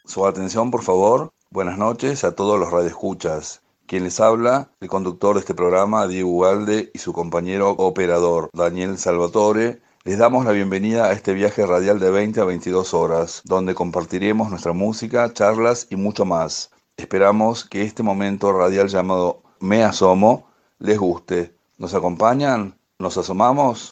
Su atención, por favor. Buenas noches a todos los radioescuchas. Quien les habla, el conductor de este programa, Diego Ugalde, y su compañero operador, Daniel Salvatore. Les damos la bienvenida a este viaje radial de 20 a 22 horas, donde compartiremos nuestra música, charlas y mucho más. Esperamos que este momento radial llamado Me Asomo les guste. ¿Nos acompañan? ¿Nos asomamos?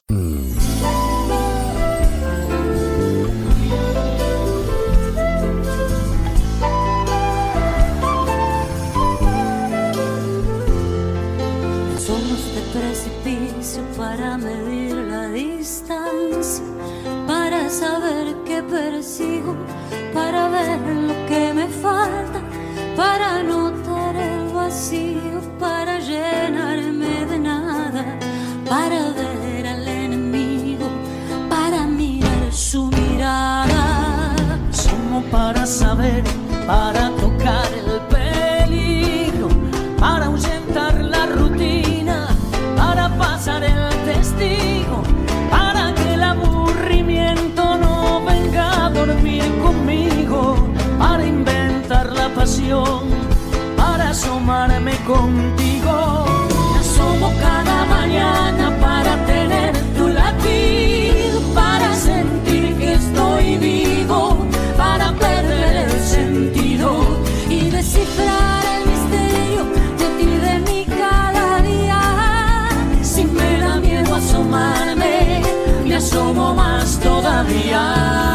Para medir la distancia, para saber qué persigo, para ver lo que me falta, para notar el vacío, para llenarme de nada, para ver al enemigo, para mirar su mirada. Somos para saber, para tocar el peligro, para ahuyentar la rutina, para pasar el testigo, para que el aburrimiento no venga a dormir conmigo, para inventar la pasión, para asomarme contigo. Me asomo cada mañana para tener tu latido, para sentir que estoy vivo, para perder el sentido y descifrar el misterio de ti, de mí cada día. Si me da miedo asomarme, me asomo más todavía.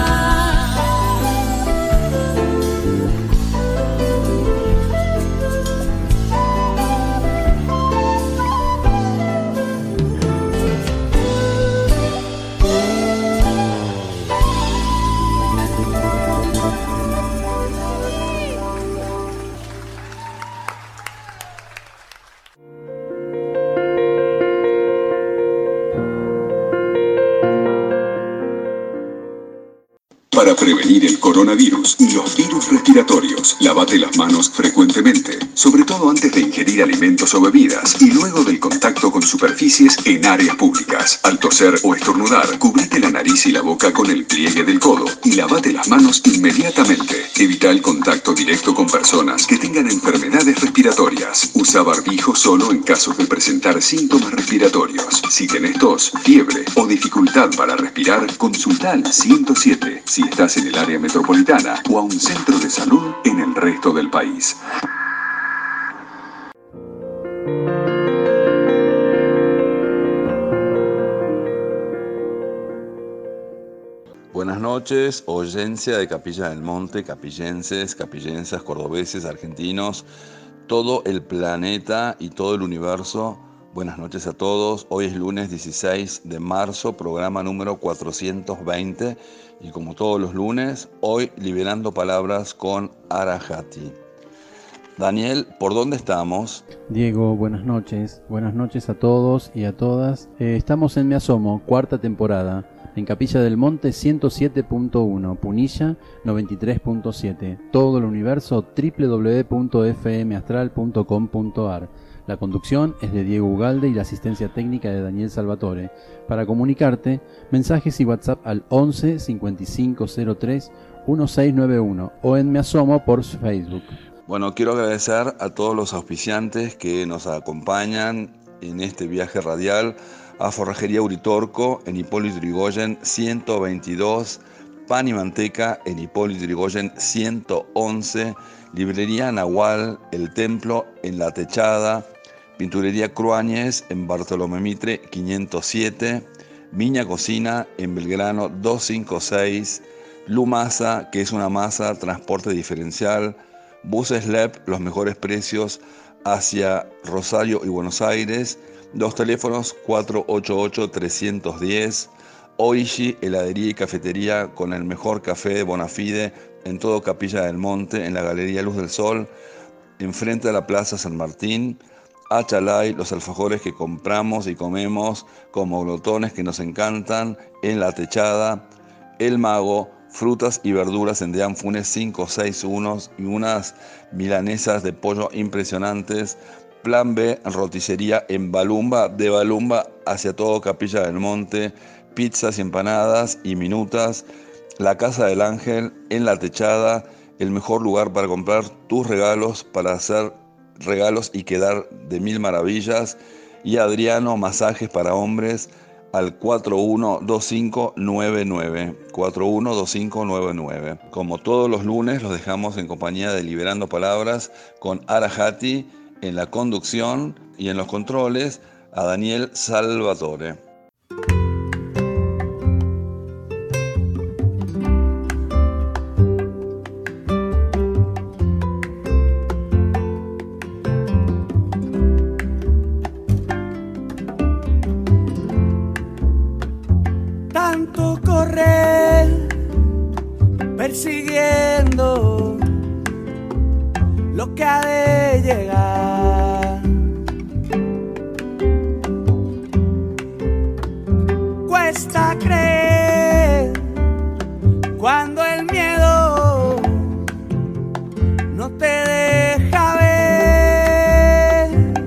Para prevenir el coronavirus y los virus respiratorios, lávate las manos frecuentemente, sobre todo antes de ingerir alimentos o bebidas y luego del contacto con superficies en áreas públicas. Al toser o estornudar, cubrite la nariz y la boca con el pliegue del codo y lávate las manos inmediatamente. Evita el contacto directo con personas que tengan enfermedades respiratorias. Usa barbijo solo en caso de presentar síntomas respiratorios. Si tenés tos, fiebre o dificultad para respirar, consulta al 107 si estás en el área metropolitana o a un centro de salud en el resto del país. Buenas noches, oyencia de Capilla del Monte, capillenses, capillensas, cordobeses, argentinos, todo el planeta y todo el universo. Buenas noches a todos. Hoy es lunes 16 de marzo, programa número 420. Y como todos los lunes, hoy liberando palabras con Arahati. Daniel, ¿por dónde estamos? Diego, buenas noches. Buenas noches a todos y a todas. Estamos en Me Asomo, cuarta temporada. En Capilla del Monte 107.1, Punilla 93.7. Todo el universo www.fmastral.com.ar. La conducción es de Diego Ugalde y la asistencia técnica de Daniel Salvatore. Para comunicarte, mensajes y WhatsApp al 11 55 03 1691 o en Me Asomo por Facebook. Bueno, quiero agradecer a todos los auspiciantes que nos acompañan en este viaje radial. A Forrajería Uritorco en Hipólito Yrigoyen 122, Pan y Manteca en Hipólito Yrigoyen 111, Librería Nahual, El Templo en La Techada, Pinturería Cruáñez en Bartolomé Mitre 507, Viña Cocina en Belgrano 256, Lumasa, que es una masa, transporte diferencial, Buses LEP, los mejores precios hacia Rosario y Buenos Aires. Los teléfonos 488-310, Oishi, heladería y cafetería con el mejor café de Bonafide en todo Capilla del Monte, en la Galería Luz del Sol, enfrente de la Plaza San Martín. Achalay, los alfajores que compramos y comemos como glotones que nos encantan, en La Techada. El Mago, frutas y verduras en Deán Funes 561 y unas milanesas de pollo impresionantes. Plan B, roticería en Balumba, de Balumba hacia todo Capilla del Monte, pizzas y empanadas y minutas. La Casa del Ángel en La Techada, el mejor lugar para comprar tus regalos, para hacer regalos y quedar de mil maravillas. Y Adriano Masajes para Hombres al 412599, 412599. Como todos los lunes, los dejamos en compañía de Liberando Palabras con Arahati en la conducción y en los controles a Daniel Salvatore. Tanto correr, persiguiendo lo que ha de llegar. Cuesta creer cuando el miedo no te deja ver.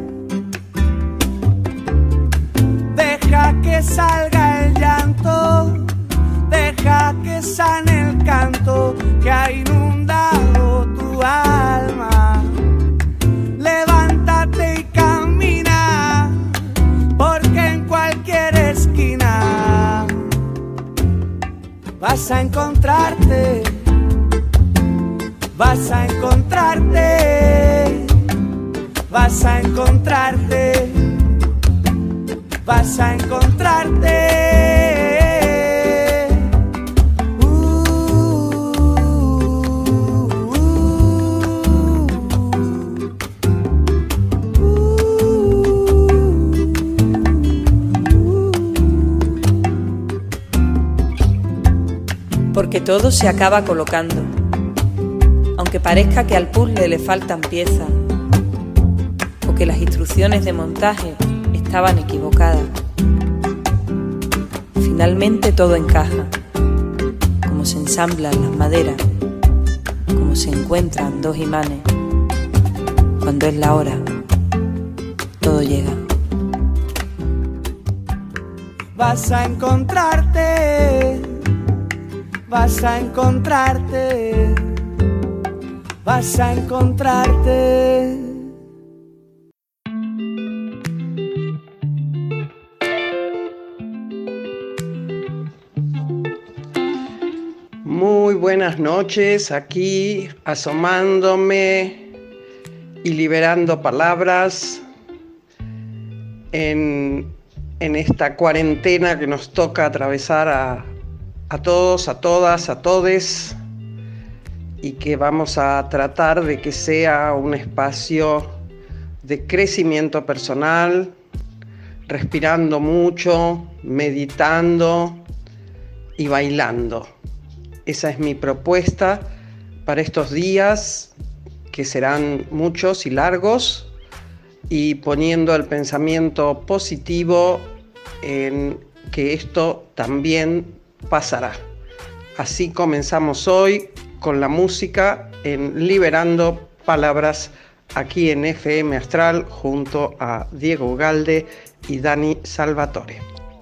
Deja que salga el llanto, deja que sane el canto que ha inundado tu alma. Levántate y camina, porque en cualquier esquina vas a encontrarte, vas a encontrarte, vas a encontrarte, vas a encontrarte. Porque todo se acaba colocando, aunque parezca que al puzzle le faltan piezas o que las instrucciones de montaje estaban equivocadas. Finalmente todo encaja, como se ensamblan las maderas, como se encuentran dos imanes. Cuando es la hora, todo llega. Vas a encontrarte, vas a encontrarte, vas a encontrarte. Muy buenas noches, aquí asomándome y liberando palabras en esta cuarentena que nos toca atravesar a todos, a todas, a todes, y que vamos a tratar de que sea un espacio de crecimiento personal, respirando mucho, meditando y bailando. Esa es mi propuesta para estos días, que serán muchos y largos, y poniendo el pensamiento positivo en que esto también pasará. Así comenzamos hoy con la música en Liberando Palabras, aquí en FM Astral, junto a Diego Ugalde y Dani Salvatore.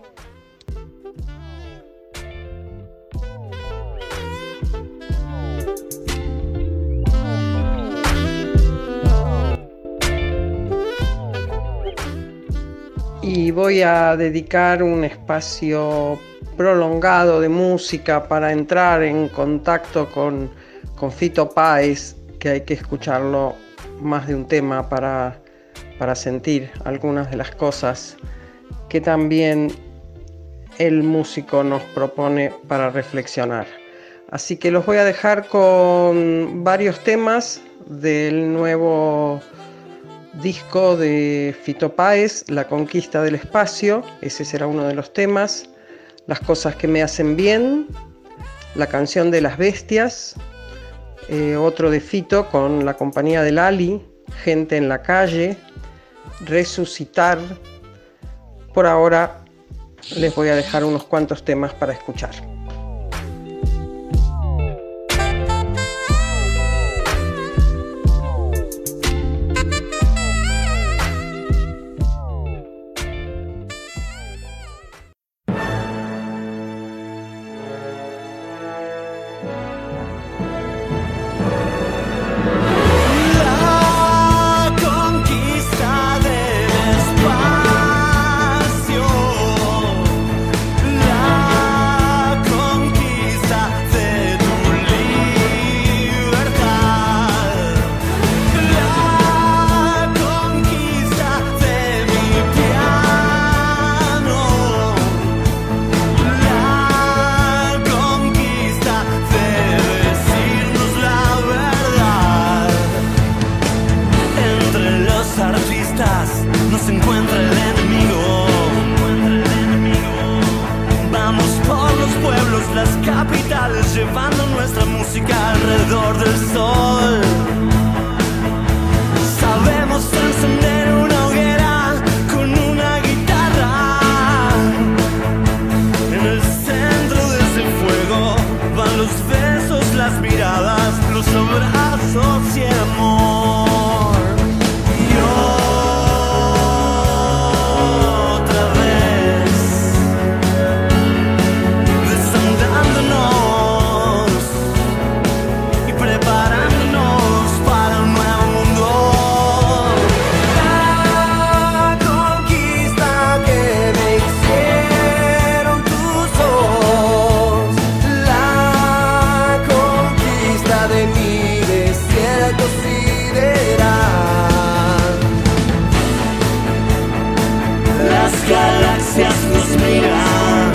Y voy a dedicar un espacio prolongado de música para entrar en contacto con Fito Páez, que hay que escucharlo más de un tema para sentir algunas de las cosas que también el músico nos propone para reflexionar. Así que los voy a dejar con varios temas del nuevo disco de Fito Páez, La Conquista del Espacio. Ese será uno de los temas. Las cosas que me hacen bien, La canción de las bestias, otro de Fito con la compañía de Lali, Gente en la calle, Resucitar. Por ahora les voy a dejar unos cuantos temas para escuchar. se encuentra el enemigo. Vamos por los pueblos, las capitales, llevando nuestra música alrededor del sol. Sabemos encender una hoguera con una guitarra. En el centro de ese fuego van los besos, las miradas, los abrazos y el amor. Y otra vez desandándonos y preparándonos para un nuevo mundo. La conquista que me hicieron tus ojos, la conquista de mi desierto sideral. Las galaxias nos miran,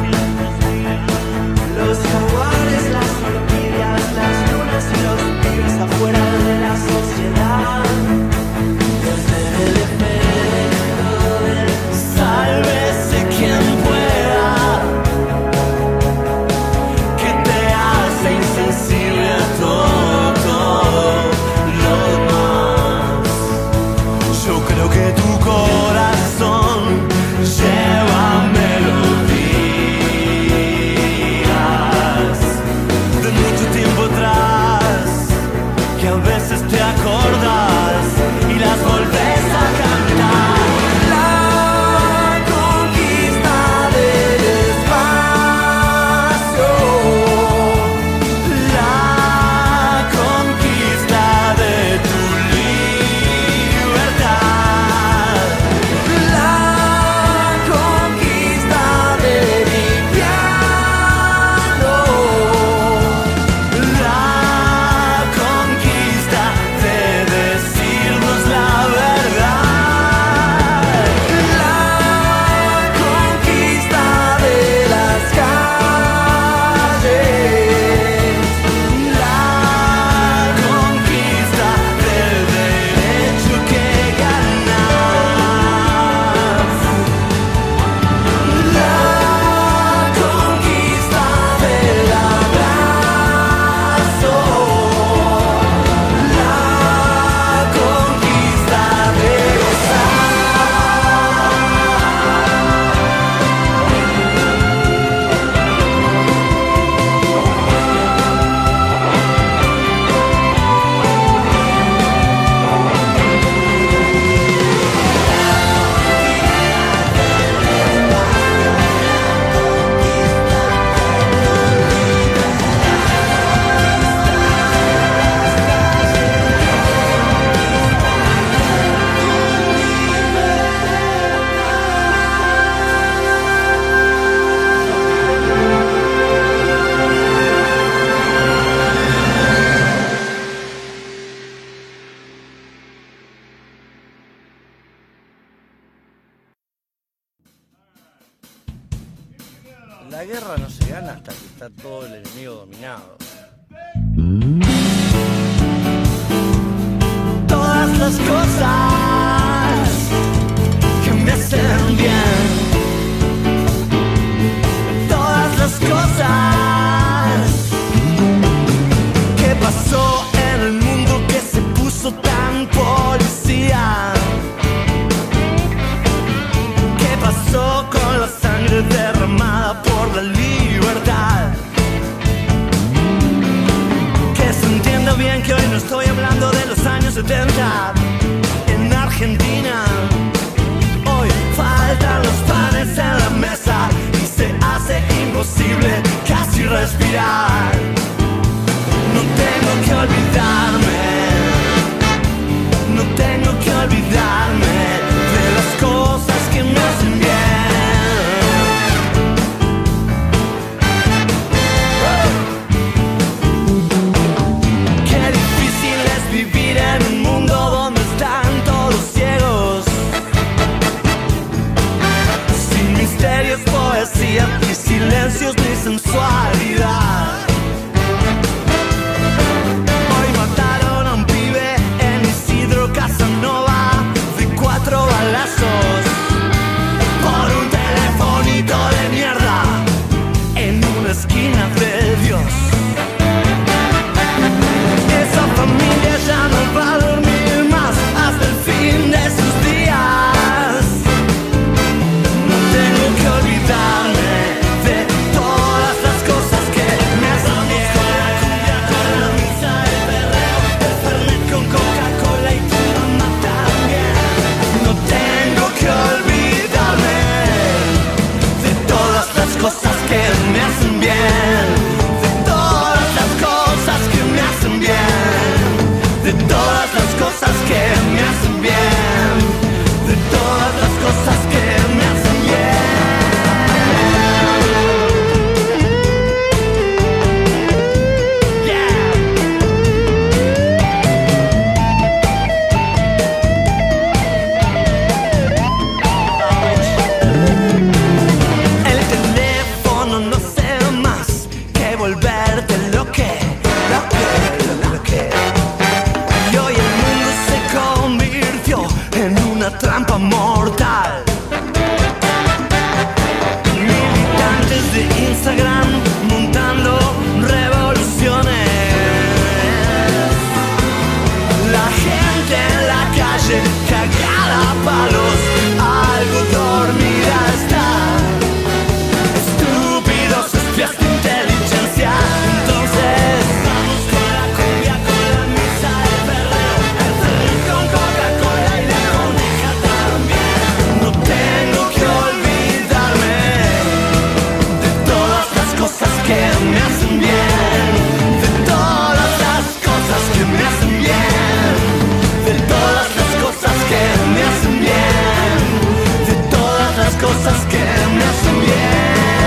los jaguares, las orquídeas, las lunas y los pibes afuera de la sociedad. Desde el efecto del sálvese quien pueda, que te hace insensible a todo lo demás. Yo creo que tu corazón lleva melodías de mucho tiempo atrás, que a veces te acordas y las volvés a cantar. La conquista del espacio, la conquista de tu libertad, la conquista de mi piano, la conquista de decirnos la verdad, la conquista de las calles, la conquista del derecho que ganas, la conquista del abrazo, la conquista de gozar. La guerra no se gana hasta que está todo el enemigo dominado. Todas las cosas que me hacen bien, todas las cosas que pasó en el mundo que se puso tan policía. ¿Qué pasó con la sangre derramada por la libertad? Que se entienda bien que hoy no estoy hablando de los años 70 en Argentina. Hoy faltan los panes en la mesa y se hace imposible casi respirar. No tengo que olvidarme, no tengo que olvidarme de las cosas que me hacen bien. Qué difícil es vivir en un mundo donde están todos ciegos, sin misterios, poesía y silencios ni sensualidad. trampa mortal. Militantes de Instagram montando revoluciones. La gente en la calle cagada a palos, algo dormida está. Estúpidos espías de inteligencia. Entonces vamos con la cumbia, con la misa, el perreo, el ferry con Coca-Cola y la coneja también. No tengo que olvidarme de todas las cosas que me hacen bien, de todas las cosas que me hacen bien, de todas las cosas que me hacen bien, de todas las cosas que me hacen bien.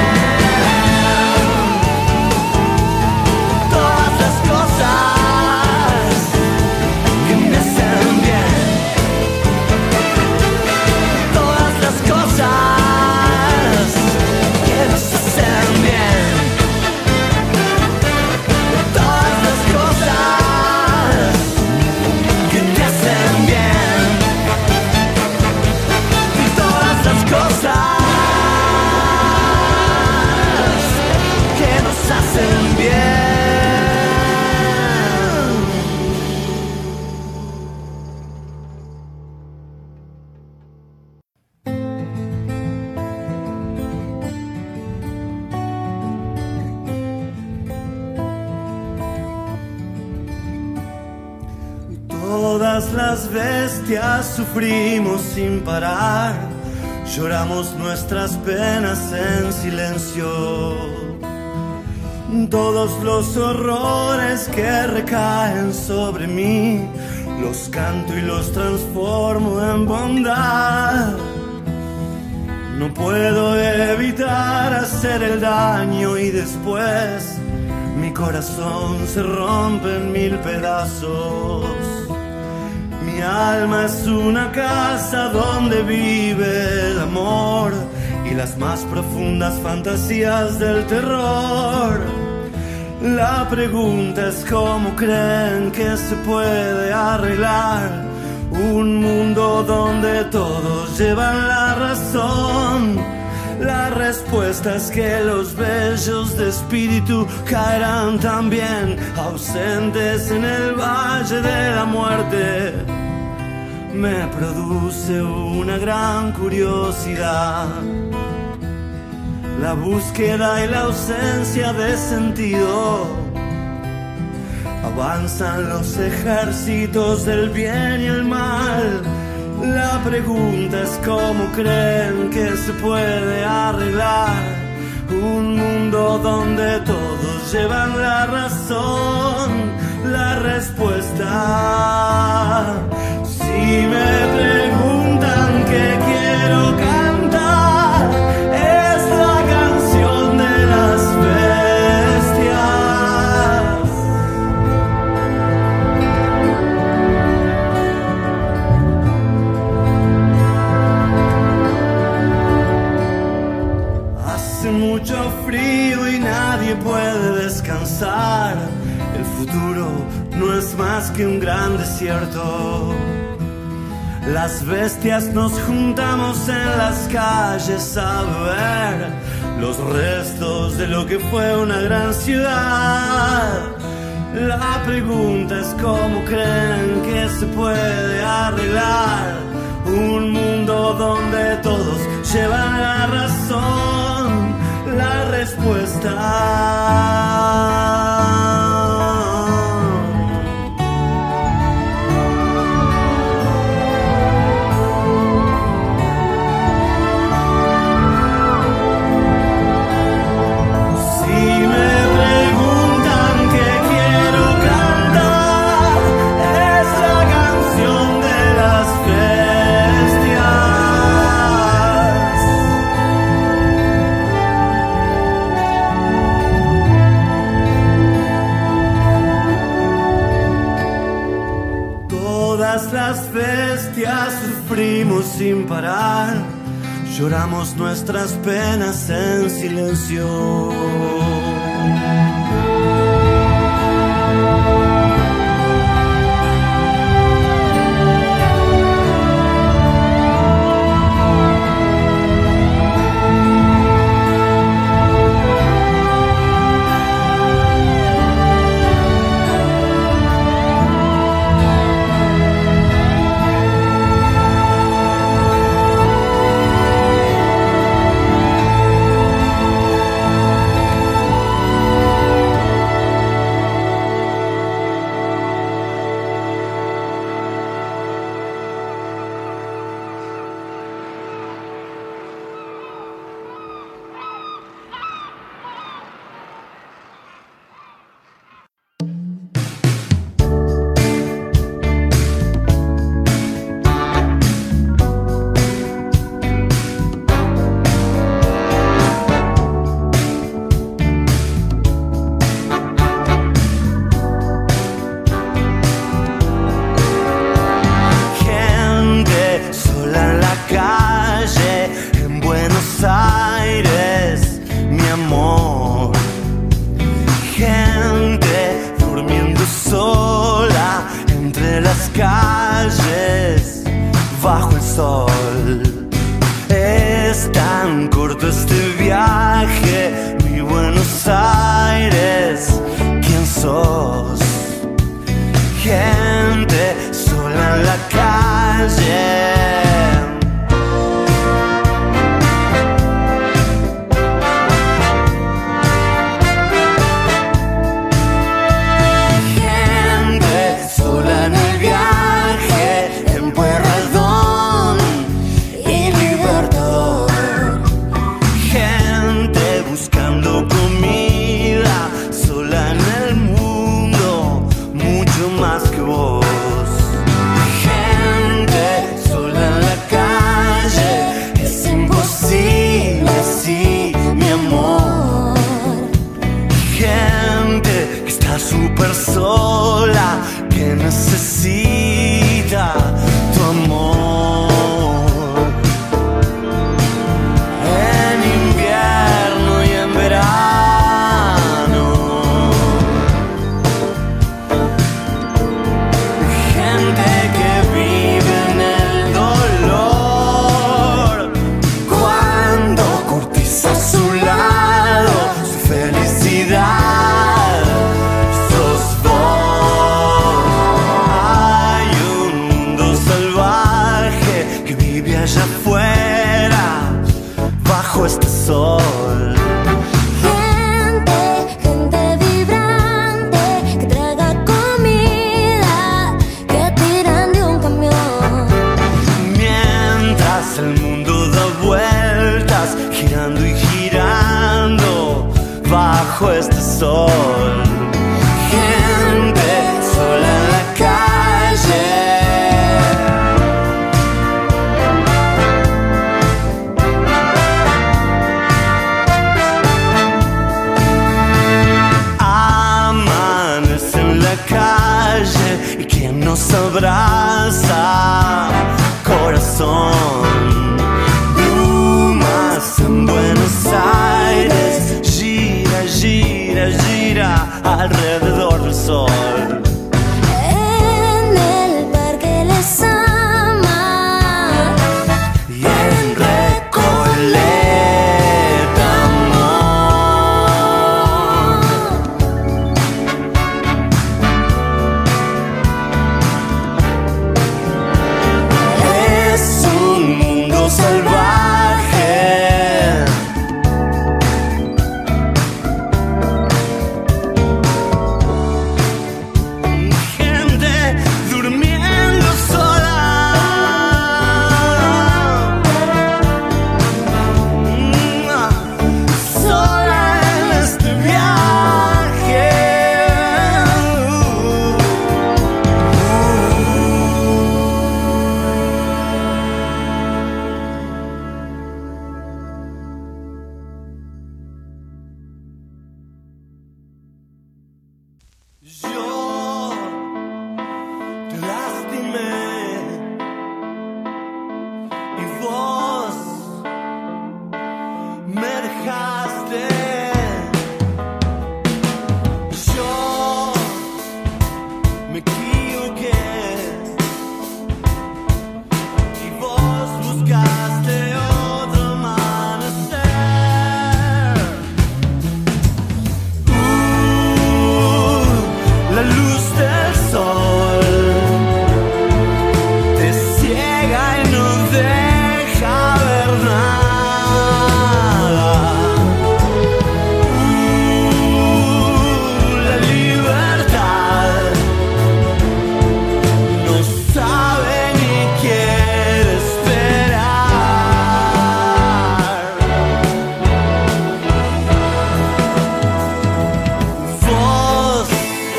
Todas las bestias sufrimos sin parar, lloramos nuestras penas en silencio. Todos los horrores que recaen sobre mí, los canto y los transformo en bondad. No puedo evitar hacer el daño y después mi corazón se rompe en 1000 pedazos. Mi alma es una casa donde vive el amor y las más profundas fantasías del terror. La pregunta es cómo creen que se puede arreglar un mundo donde todos llevan la razón. La respuesta es que los bellos de espíritu caerán también, ausentes en el valle de la muerte. Me produce una gran curiosidad la búsqueda y la ausencia de sentido. Avanzan los ejércitos del bien y el mal. La pregunta es cómo creen que se puede arreglar un mundo donde todos llevan la razón. La respuesta, si me preguntan qué quiero cantar, es la canción de las bestias. Hace mucho frío y nadie puede descansar. El futuro no es más que un gran desierto. Las bestias nos juntamos en las calles a beber los restos de lo que fue una gran ciudad. La pregunta es cómo creen que se puede arreglar un mundo donde todos llevan la razón. La respuesta, las bestias sufrimos sin parar, lloramos nuestras penas en silencio. importa este viaje, mi Buenos Aires. ¿Quién sos? Gente sola en la calle. Súper sola, que necesita tu amor. En invierno y en verano, gente que vive en el dolor. Cuando curtiza a su lado su felicidad. Allá afuera, bajo este sol. Gente vibrante, que traga comida, que tiran de un camión. Mientras el mundo da vueltas, girando y girando, bajo este sol. Gente sola en la calle. Y quien nos abraza, corazón. Brumas en Buenos Aires, gira, gira, gira alrededor del sol. En el parque les ama y en Recoleta, amor. Es un mundo salvaje. Gente durmiendo sola. Sola en este viaje. Yo te lastimé y vos me dejaste. Yo me equivoqué y vos buscaste otro amanecer. La luz del sol te ciega y no deja ver nada. La libertad no sabe ni quiere esperar. Vos,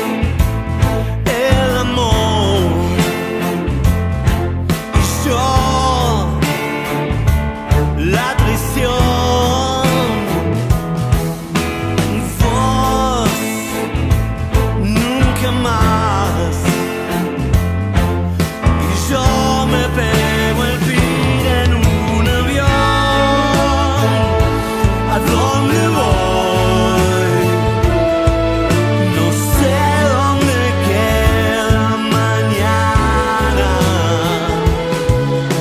el amor, y yo, la traición. Vos, nunca más, y yo me pego el pie en un avión. ¿A dónde voy? No sé dónde queda mañana.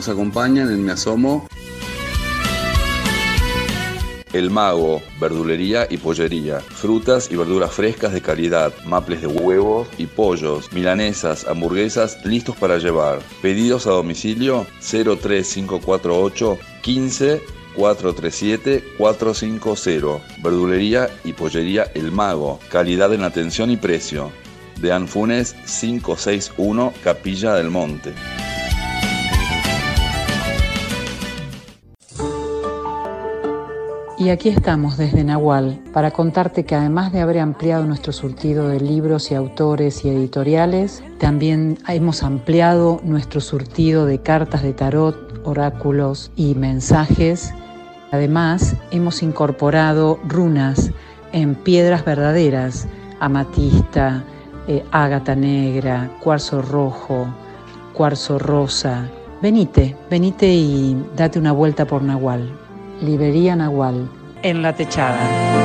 Nos acompañan en Me Asomo El Mago, verdulería y pollería, frutas y verduras frescas de calidad, maples de huevos y pollos, milanesas, hamburguesas listos para llevar. Pedidos a domicilio 03548 15 437 450. Verdulería y pollería El Mago, calidad en atención y precio. De Anfunes 561, Capilla del Monte. Y aquí estamos desde Nahual para contarte que además de haber ampliado nuestro surtido de libros y autores y editoriales, también hemos ampliado nuestro surtido de cartas de tarot, oráculos y mensajes. Además, hemos incorporado runas en piedras verdaderas, amatista, ágata negra, cuarzo rojo, cuarzo rosa. Venite y date una vuelta por Nahual. Librería Nahual, en La Techada.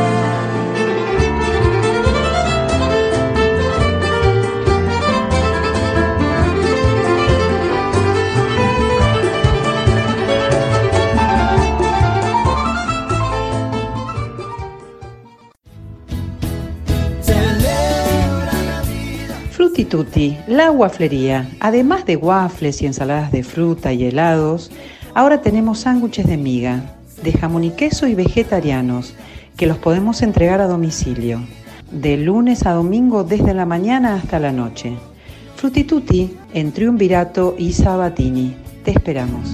Frutitutti, la wafflería. Además de waffles y ensaladas de fruta y helados, ahora tenemos sándwiches de miga, de jamón y queso y vegetarianos, que los podemos entregar a domicilio, de lunes a domingo desde la mañana hasta la noche. Frutitutti en Triunvirato y Sabatini. Te esperamos.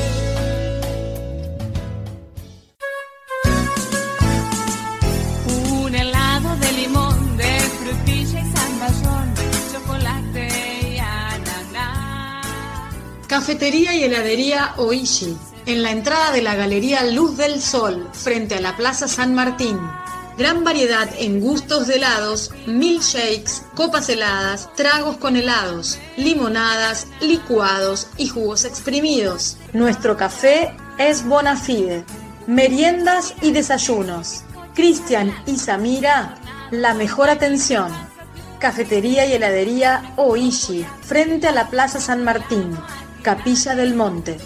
Un helado de limón, de frutilla y zamballón, chocolate y ananá. Cafetería y heladería Oishi, en la entrada de la Galería Luz del Sol, frente a la Plaza San Martín. Gran variedad en gustos de helados, milkshakes, copas heladas, tragos con helados, limonadas, licuados y jugos exprimidos. Nuestro café es Bonafide. Meriendas y desayunos. Cristian y Samira, la mejor atención. Cafetería y heladería Oishi, frente a la Plaza San Martín, Capilla del Monte.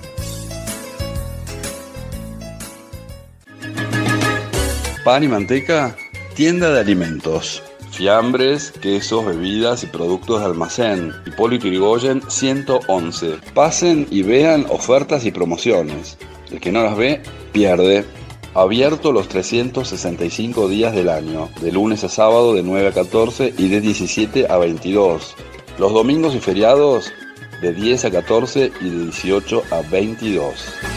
Pan y manteca, tienda de alimentos. Fiambres, quesos, bebidas y productos de almacén. Hipólito Yrigoyen 111. Pasen y vean ofertas y promociones. El que no las ve, pierde. Abierto los 365 días del año, de lunes a sábado de 9 a 14 y de 17 a 22. Los domingos y feriados de 10 a 14 y de 18 a 22.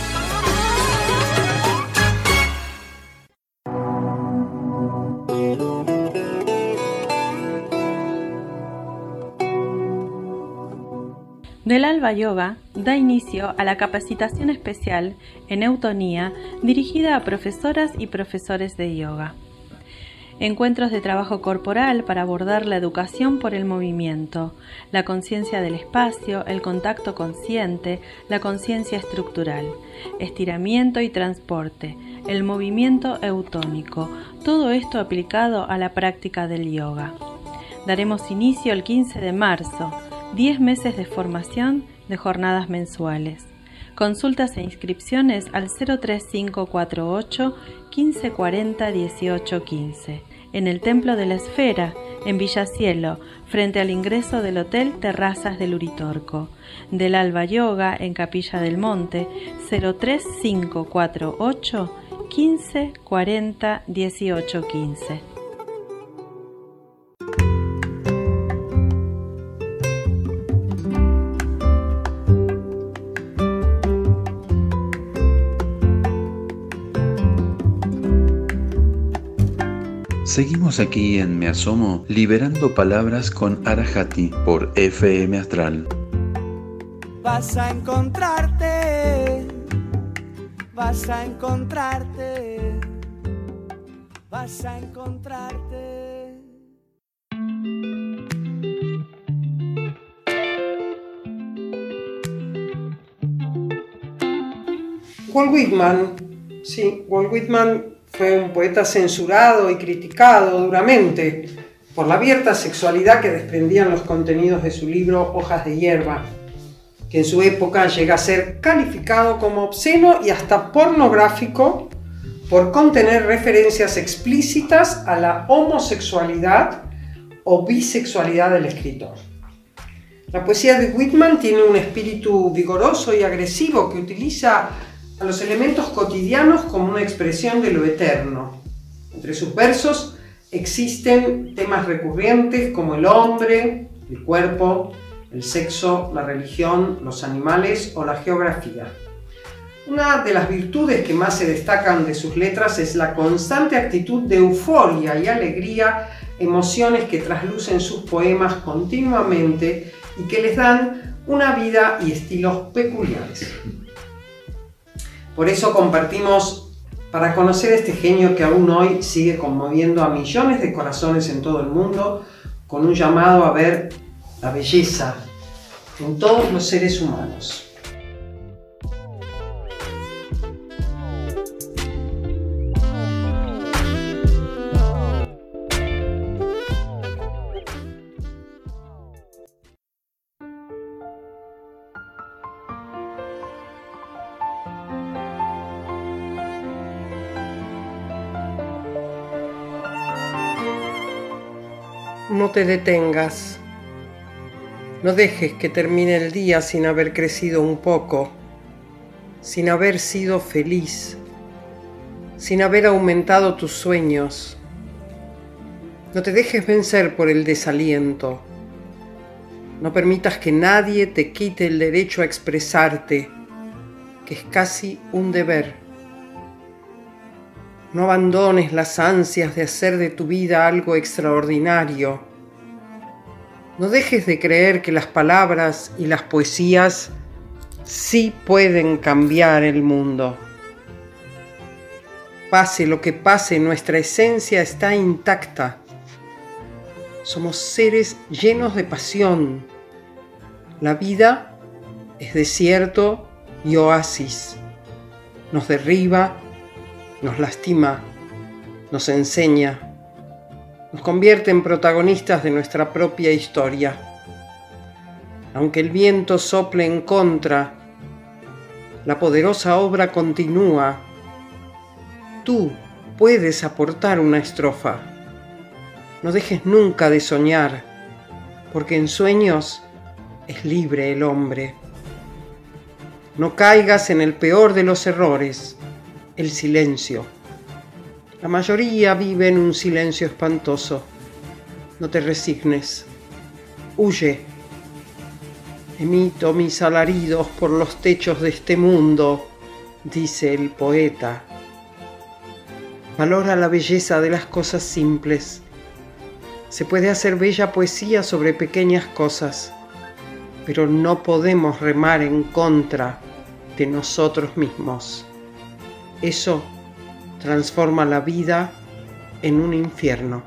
Del Alba Yoga da inicio a la capacitación especial en eutonía dirigida a profesoras y profesores de yoga. Encuentros de trabajo corporal para abordar la educación por el movimiento, la conciencia del espacio, el contacto consciente, la conciencia estructural, estiramiento y transporte, el movimiento eutónico, todo esto aplicado a la práctica del yoga. Daremos inicio el 15 de marzo. 10 meses de formación de jornadas mensuales. Consultas e inscripciones al 03548 1540 1815 en el Templo de la Esfera, en Villacielo, frente al ingreso del Hotel Terrazas del Uritorco. Del Alba Yoga en Capilla del Monte 03548 1540 1815. Seguimos aquí en Me Asomo, liberando palabras con Arahati por FM Astral. Vas a encontrarte, vas a encontrarte, vas a encontrarte. Walt Whitman, sí, Walt Whitman fue un poeta censurado y criticado duramente por la abierta sexualidad que desprendían los contenidos de su libro Hojas de Hierba, que en su época llega a ser calificado como obsceno y hasta pornográfico por contener referencias explícitas a la homosexualidad o bisexualidad del escritor. La poesía de Whitman tiene un espíritu vigoroso y agresivo que utiliza a los elementos cotidianos como una expresión de lo eterno. Entre sus versos existen temas recurrentes como el hombre, el cuerpo, el sexo, la religión, los animales o la geografía. Una de las virtudes que más se destacan de sus letras es la constante actitud de euforia y alegría, emociones que traslucen sus poemas continuamente y que les dan una vida y estilos peculiares. Por eso compartimos para conocer a este genio que aún hoy sigue conmoviendo a millones de corazones en todo el mundo, con un llamado a ver la belleza en todos los seres humanos. No te detengas. No dejes que termine el día sin haber crecido un poco, sin haber sido feliz, sin haber aumentado tus sueños. No te dejes vencer por el desaliento. No permitas que nadie te quite el derecho a expresarte, que es casi un deber. No abandones las ansias de hacer de tu vida algo extraordinario. No dejes de creer que las palabras y las poesías sí pueden cambiar el mundo. Pase lo que pase, nuestra esencia está intacta. Somos seres llenos de pasión. La vida es desierto y oasis. Nos derriba, nos lastima, nos enseña, nos convierte en protagonistas de nuestra propia historia. Aunque el viento sople en contra, la poderosa obra continúa. Tú puedes aportar una estrofa. No dejes nunca de soñar, porque en sueños es libre el hombre. No caigas en el peor de los errores, el silencio. La mayoría vive en un silencio espantoso. No te resignes. Huye. Emito mis alaridos por los techos de este mundo, dice el poeta. Valora la belleza de las cosas simples. Se puede hacer bella poesía sobre pequeñas cosas, pero no podemos remar en contra de nosotros mismos. Eso transforma la vida en un infierno.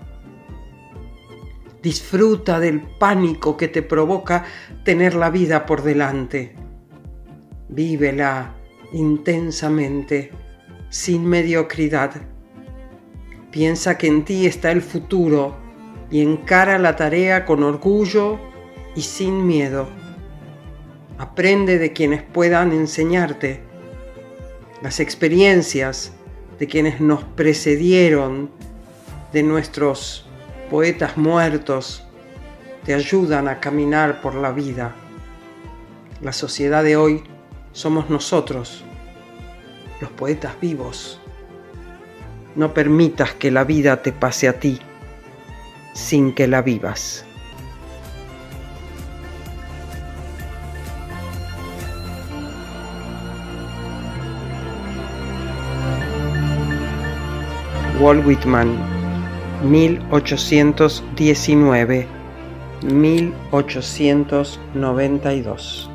Disfruta del pánico que te provoca tener la vida por delante. Vívela intensamente, sin mediocridad. Piensa que en ti está el futuro y encara la tarea con orgullo y sin miedo. Aprende de quienes puedan enseñarte. Las experiencias de quienes nos precedieron, de nuestros poetas muertos, te ayudan a caminar por la vida. La sociedad de hoy somos nosotros, los poetas vivos. No permitas que la vida te pase a ti sin que la vivas. Walt Whitman, 1819-1892.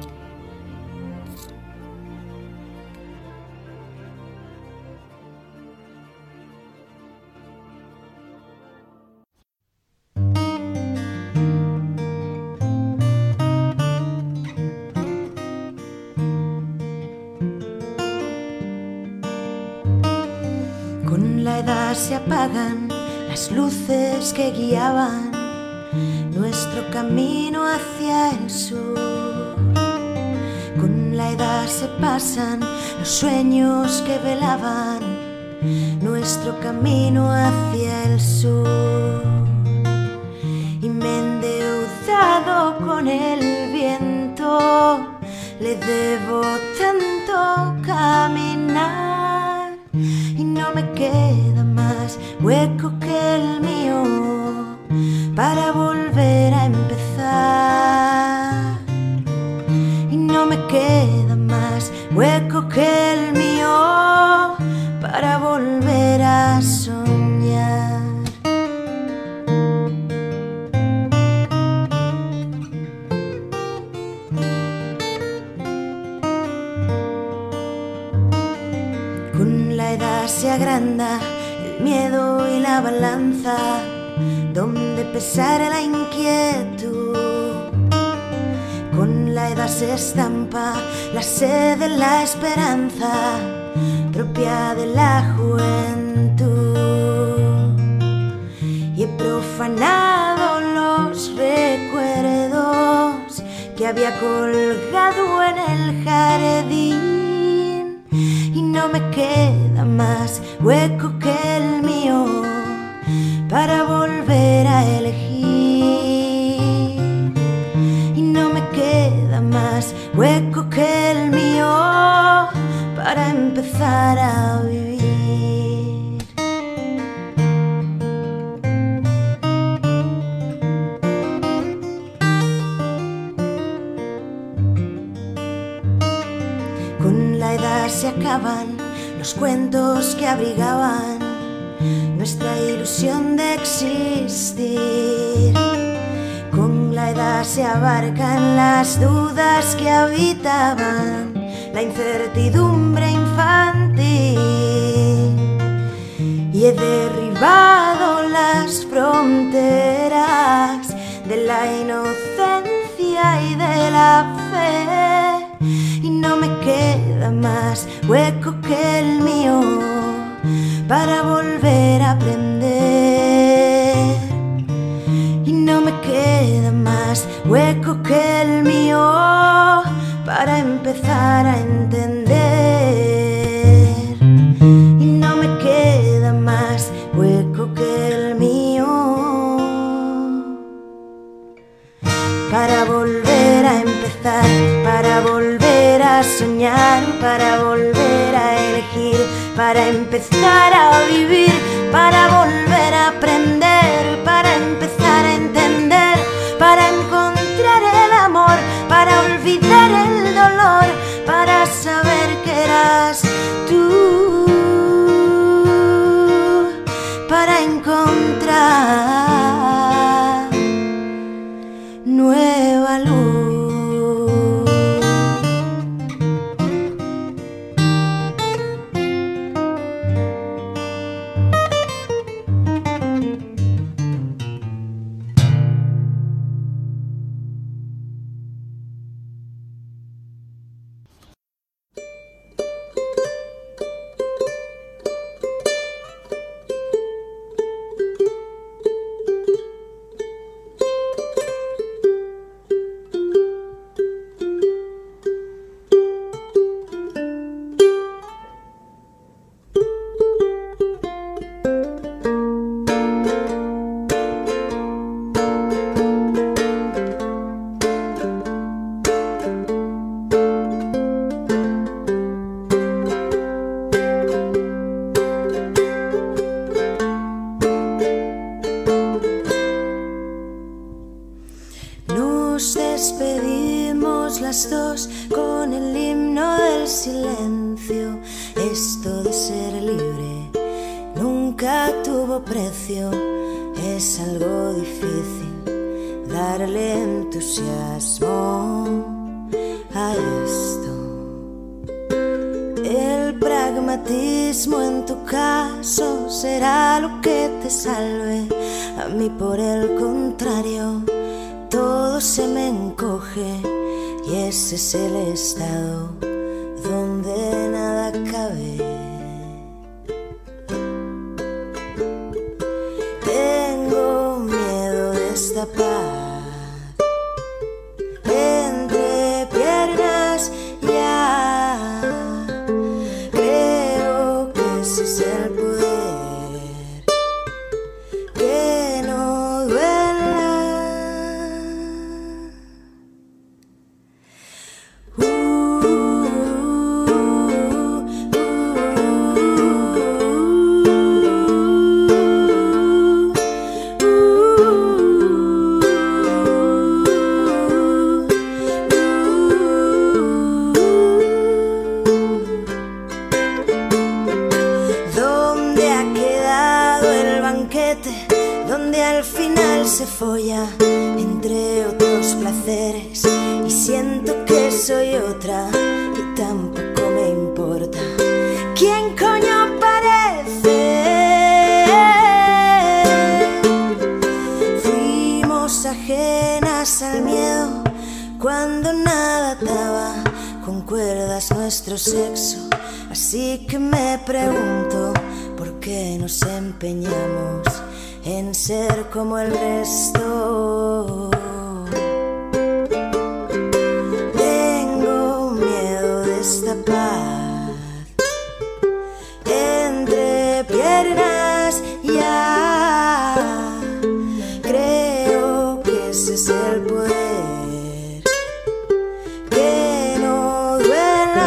Con la edad se apagan las luces que guiaban nuestro camino hacia el sur. la edad se pasan los sueños que velaban nuestro camino hacia el sur. Y me he endeudado con el viento, le debo tanto caminar. Y no me queda más hueco que el mío para volver a empezar. Y no me queda más hueco que el mío para volver a soñar. Con la edad se agranda el miedo y la balanza, donde pesará la inquietud. Con la edad se estampa la sed de la esperanza propia de la juventud. Y he profanado los recuerdos que había colgado en el jardín. Y no me queda más hueco que el mío para volver a elegir. Y no me queda más hueco que el mío para empezar a vivir. Con la edad se acaban los cuentos que abrigaban nuestra ilusión de existir. Con la edad se abarcan las dudas que habitaban la incertidumbre infantil. Y he derribado las fronteras de la inocencia y de la fe. Y no me queda más hueco que el mío para volver a aprender. Y no me queda más hueco que el mío para empezar a entender. Y no me queda más hueco que el mío para volver a empezar, para volver a soñar, para volver a elegir, para empezar a vivir, para volver a aprender, para empezar a entender, para encontrar el amor, para olvidar el dolor, para saber que eras tú, para encontrar nueva luz. Nos despedimos las dos con el himno del silencio. Esto de ser libre nunca tuvo precio. Es algo difícil darle entusiasmo a esto. El pragmatismo en tu caso será lo que te salve. A mí por el contrario todo se me encoge y ese es el estado donde nada cabe. Tengo miedo de esta paz entre piernas y se folla entre otros placeres y siento que soy otra y tampoco me importa quién coño parece. Fuimos ajenas al miedo cuando nada ataba con cuerdas nuestro sexo, así que me pregunto por qué nos empeñamos en ser como el resto. Tengo miedo de esta paz entre piernas ya. Creo que ese es el poder. Que no duela.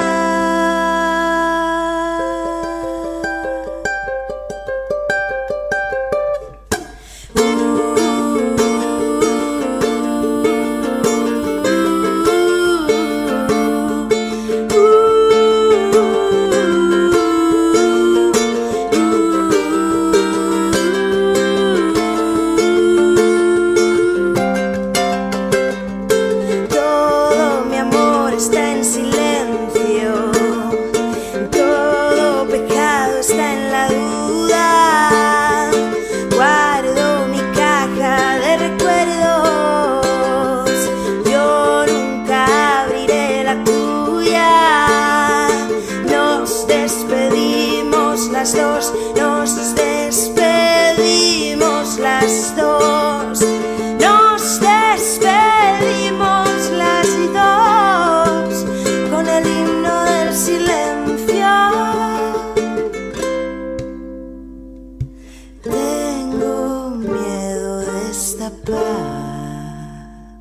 Nos despedimos las dos, nos despedimos las dos con el himno del silencio. Tengo miedo de esta paz.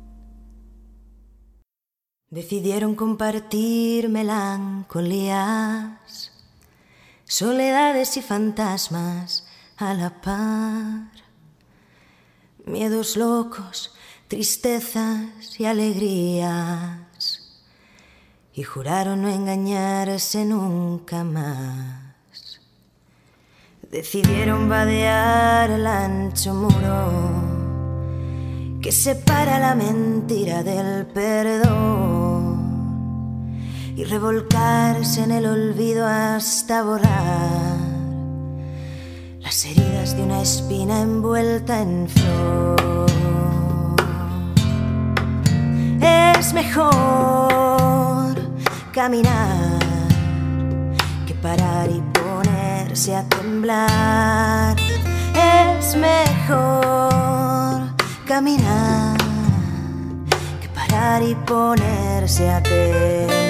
Decidieron compartir melancolías, soledades y fantasmas a la par, miedos locos, tristezas y alegrías, y juraron no engañarse nunca más. Decidieron vadear el ancho muro que separa la mentira del perdón y revolcarse en el olvido hasta borrar las heridas de una espina envuelta en flor. Es mejor caminar que parar y ponerse a temblar. Es mejor caminar que parar y ponerse a temblar.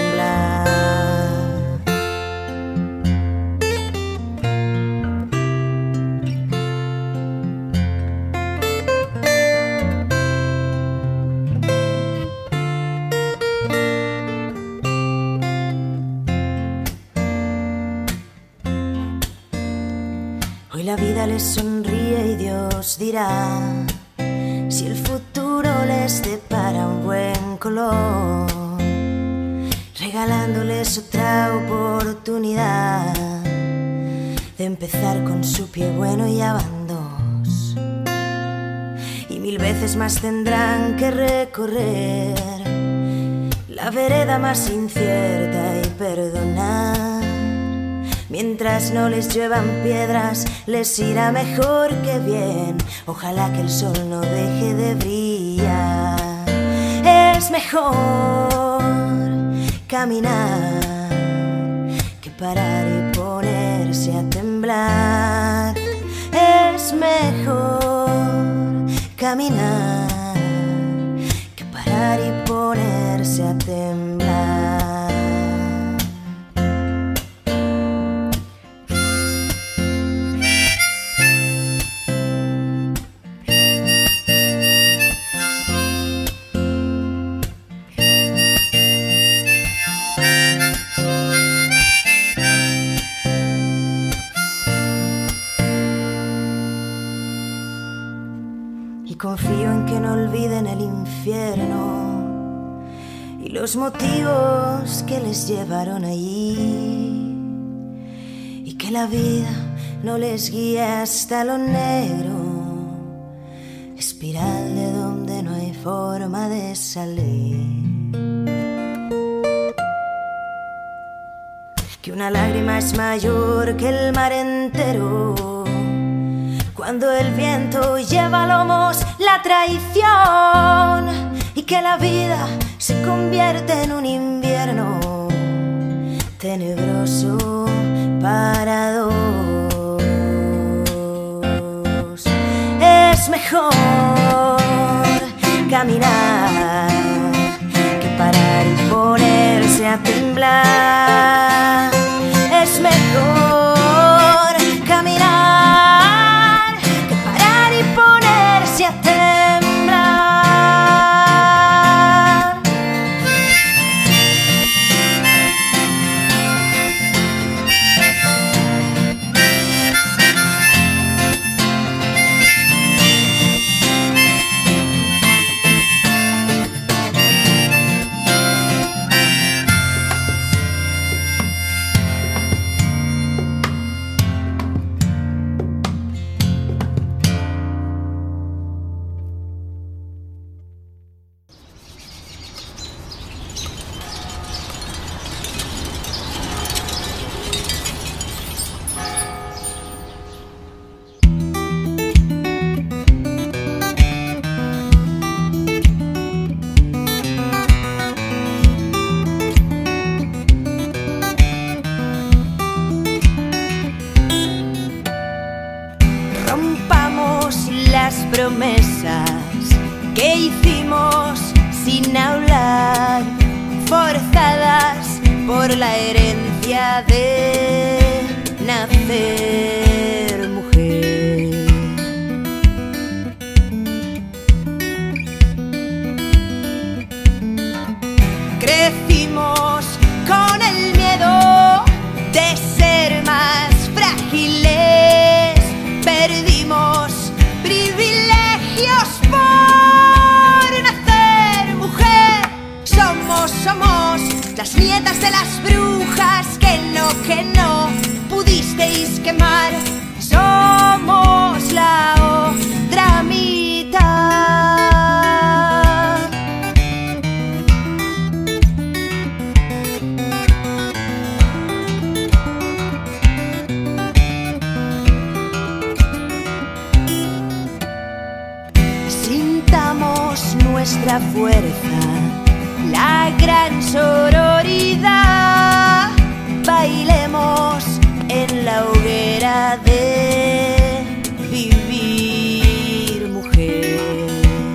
Hoy la vida les sonríe y Dios dirá si el futuro les depara un buen color, regalándoles otra oportunidad de empezar con su pie bueno y ya van dos. Y 1000 veces más tendrán que recorrer la vereda más incierta y perdonar. Mientras no les lluevan piedras, les irá mejor que bien. Ojalá que el sol no deje de brillar. Es mejor caminar que parar y ponerse a temblar. Es mejor caminar que parar y ponerse a temblar. Confío en que no olviden el infierno y los motivos que les llevaron allí, y que la vida no les guíe hasta lo negro. espiral de donde no hay forma de salir. Que una lágrima es mayor que el mar entero, cuando el viento lleva a lomos la traición, y que la vida se convierte en un invierno tenebroso para dos. Es mejor caminar que parar y ponerse a temblar. Es mejor caminar que parar y ponerse a temblar. Promesas que hicimos sin hablar, forzadas por la herencia de nacer mujer. Crecimos con el miedo de ser más frágiles, perdimos privilegios por nacer mujer. Somos las nietas de las brujas que no pudisteis quemar. Somos la otra mitad. Sintamos nuestra fuerza, la gran sororidad. Bailemos en la hoguera de vivir mujer.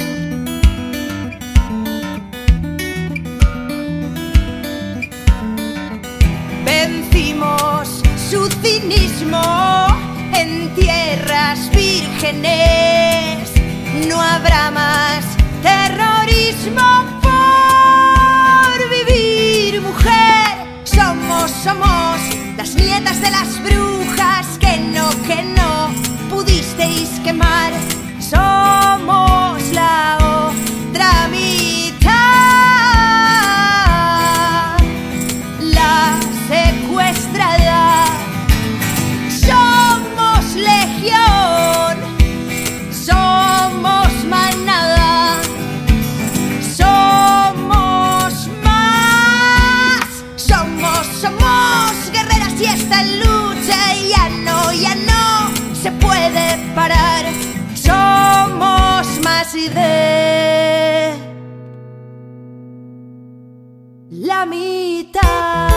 Vencimos su cinismo en tierras vírgenes. No habrá más terrorismo por vivir mujer. Somos las nietas de las brujas que no pudisteis quemar. Somos la otra mitad, la secuestrada. Somos legión, somos manada, somos más, somos guerreras y esta lucha ya no se puede parar. Somos más y de la mitad.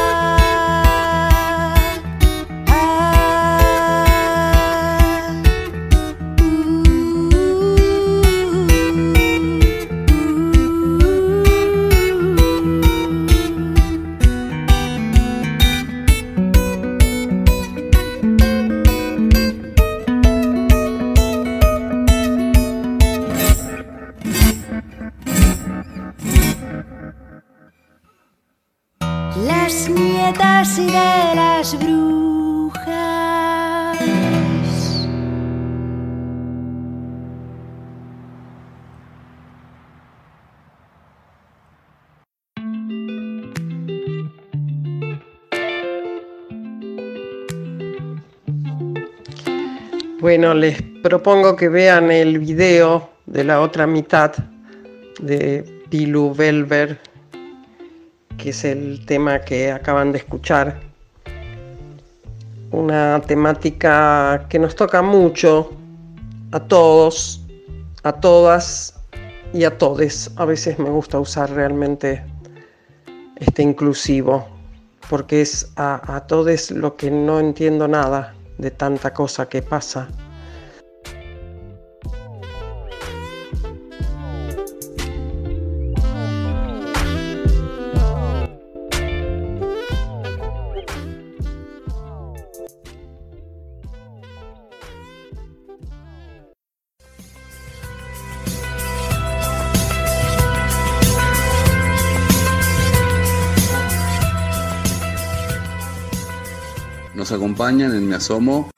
Las nietas de las brujas. Bueno, les propongo que vean el video de la otra mitad de Pilu Velver, que es el tema que acaban de escuchar. Una temática que nos toca mucho a todos, a todas y a todes. A veces me gusta usar realmente este inclusivo, porque es a todes lo que no entiendo nada de tanta cosa que pasa. Nos acompañan en Me Asomo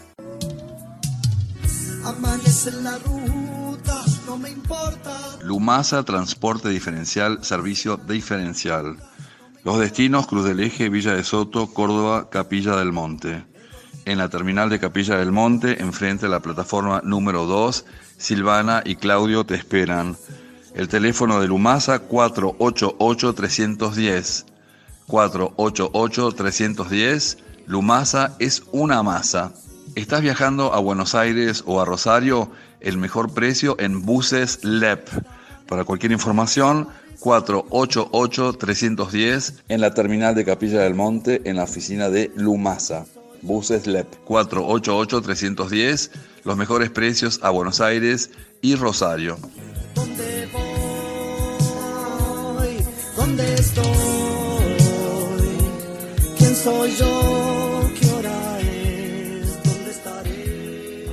Amanece en la ruta, no me importa. Lumasa, transporte diferencial, servicio diferencial. Los destinos: Cruz del Eje, Villa de Soto, Córdoba, Capilla del Monte. En la terminal de Capilla del Monte, enfrente a la plataforma número 2, Silvana y Claudio te esperan. El teléfono de Lumasa: 488-310. 488-310. Lumasa es una masa. ¿Estás viajando a Buenos Aires o a Rosario? El mejor precio en buses LEP. Para cualquier información, 488-310 en la terminal de Capilla del Monte, en la oficina de Lumasa. Buses LEP. 488-310, los mejores precios a Buenos Aires y Rosario. ¿Dónde voy? ¿Dónde estoy? ¿Quién soy yo? ¿Qué hora es? ¿Dónde estaré?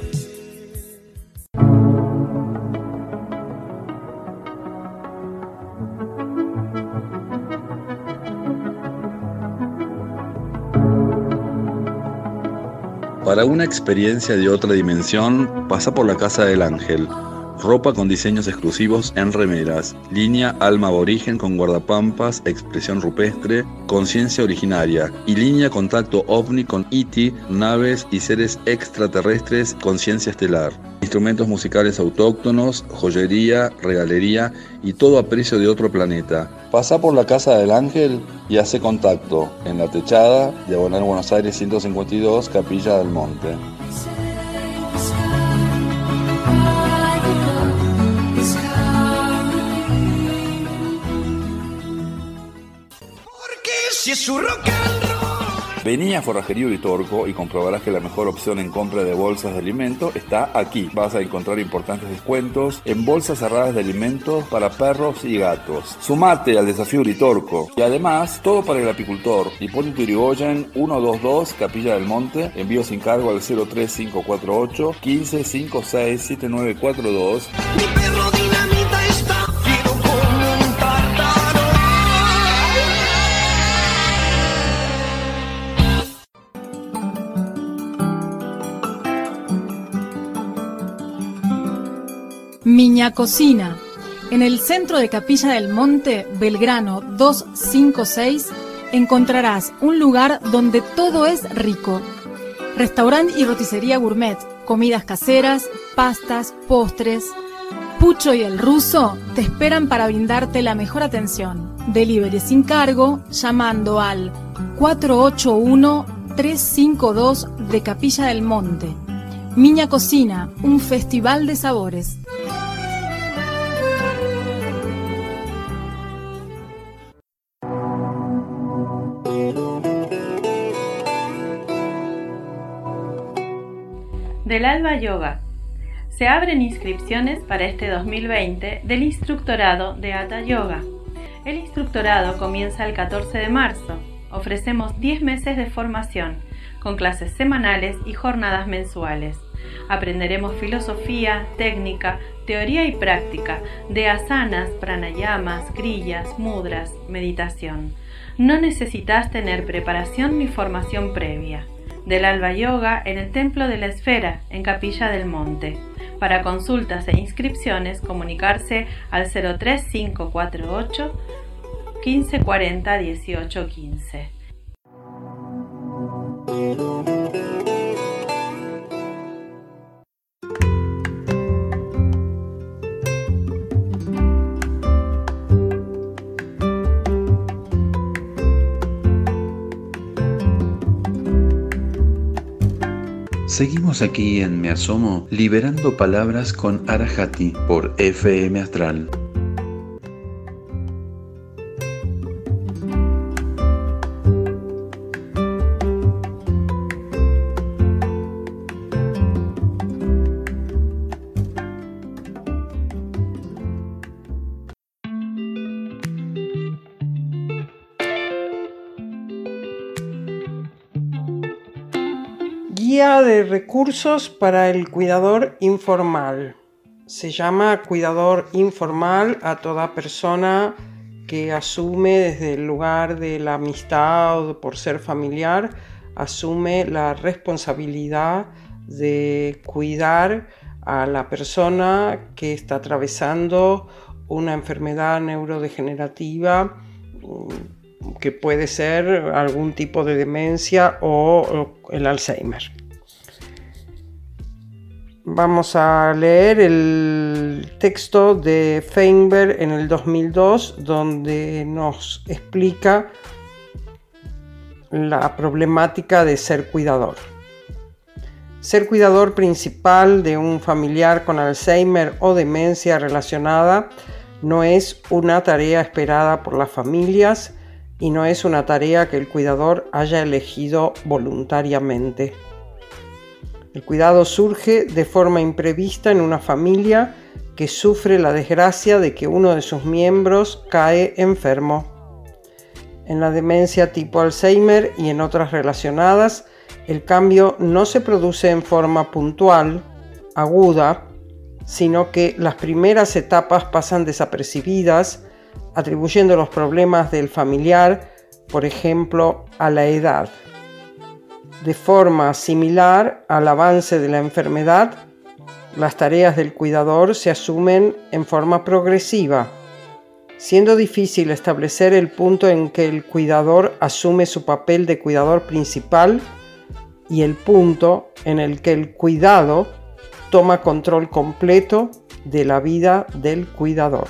Para una experiencia de otra dimensión, pasa por la Casa del Ángel. Ropa con diseños exclusivos en remeras. Línea Alma Aborigen con guardapampas, expresión rupestre, conciencia originaria. Y línea Contacto OVNI con E.T., naves y seres extraterrestres, conciencia estelar. Instrumentos musicales autóctonos, joyería, regalería y todo a precio de otro planeta. Pasa por la Casa del Ángel y hace contacto en la techada, diagonal Buenos Aires 152, Capilla del Monte. Si es su rock and roll. Vení a Forrajería Uritorco y comprobarás que la mejor opción en compra de bolsas de alimento está aquí. Vas a encontrar importantes descuentos en bolsas cerradas de alimentos para perros y gatos. Sumate al desafío Uritorco. Y además, todo para el apicultor. Hipólito Yrigoyen 122, Capilla del Monte. Envío sin cargo al 03548 1556 7942. Mi perro dinamita está fiero como un tártaro. Miña Cocina. En el centro de Capilla del Monte, Belgrano 256, encontrarás un lugar donde todo es rico. Restaurante y roticería gourmet, comidas caseras, pastas, postres. Pucho y el Ruso te esperan para brindarte la mejor atención. Delivery sin cargo, llamando al 481-352 de Capilla del Monte. Miña Cocina, un festival de sabores. Del Alba Yoga. Se abren inscripciones para este 2020 del instructorado de Hatha Yoga. El instructorado comienza el 14 de marzo. Ofrecemos 10 meses de formación, con clases semanales y jornadas mensuales. Aprenderemos filosofía, técnica, teoría y práctica de asanas, pranayamas, grillas, mudras, meditación. No necesitas tener preparación ni formación previa. Del Alba Yoga en el Templo de la Esfera, en Capilla del Monte. Para consultas e inscripciones, comunicarse al 03548 1540 1815. Seguimos aquí en Me Asomo, liberando palabras con Arahati por FM Astral. Guía de recursos para el cuidador informal. Se llama cuidador informal a toda persona que asume desde el lugar de la amistad o por ser familiar, asume la responsabilidad de cuidar a la persona que está atravesando una enfermedad neurodegenerativa que puede ser algún tipo de demencia o el Alzheimer. Vamos a leer el texto de Feinberg en el 2002, donde nos explica la problemática de ser cuidador. Ser cuidador principal de un familiar con Alzheimer o demencia relacionada no es una tarea esperada por las familias y no es una tarea que el cuidador haya elegido voluntariamente. El cuidado surge de forma imprevista en una familia que sufre la desgracia de que uno de sus miembros cae enfermo. En la demencia tipo Alzheimer y en otras relacionadas, el cambio no se produce en forma puntual, aguda, sino que las primeras etapas pasan desapercibidas, atribuyendo los problemas del familiar, por ejemplo, a la edad. De forma similar al avance de la enfermedad, las tareas del cuidador se asumen en forma progresiva, siendo difícil establecer el punto en que el cuidador asume su papel de cuidador principal y el punto en el que el cuidado toma control completo de la vida del cuidador.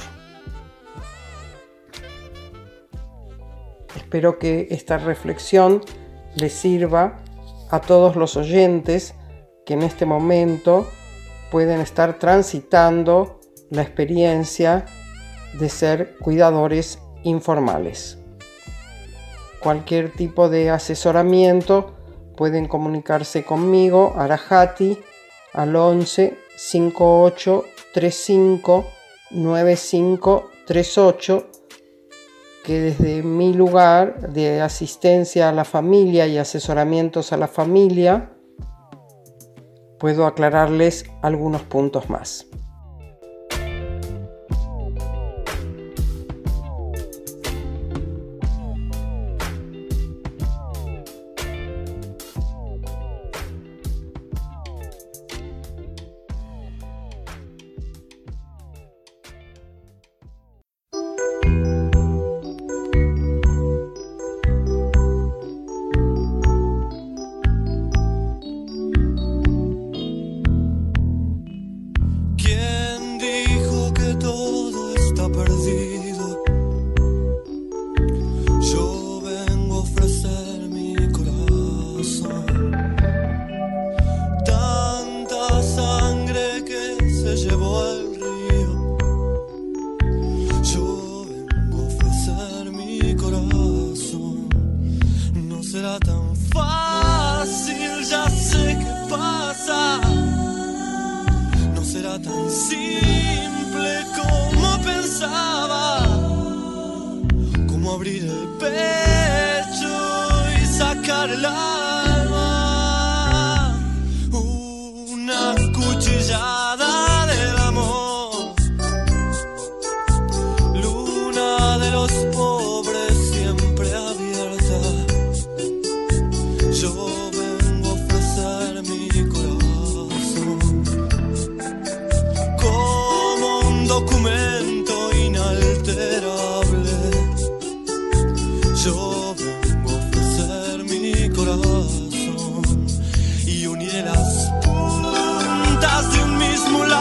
Espero que esta reflexión les sirva a todos los oyentes que en este momento pueden estar transitando la experiencia de ser cuidadores informales. Cualquier tipo de asesoramiento pueden comunicarse conmigo, Arahati, al 11 58 35 95 38, que desde mi lugar de asistencia a la familia y asesoramientos a la familia puedo aclararles algunos puntos más.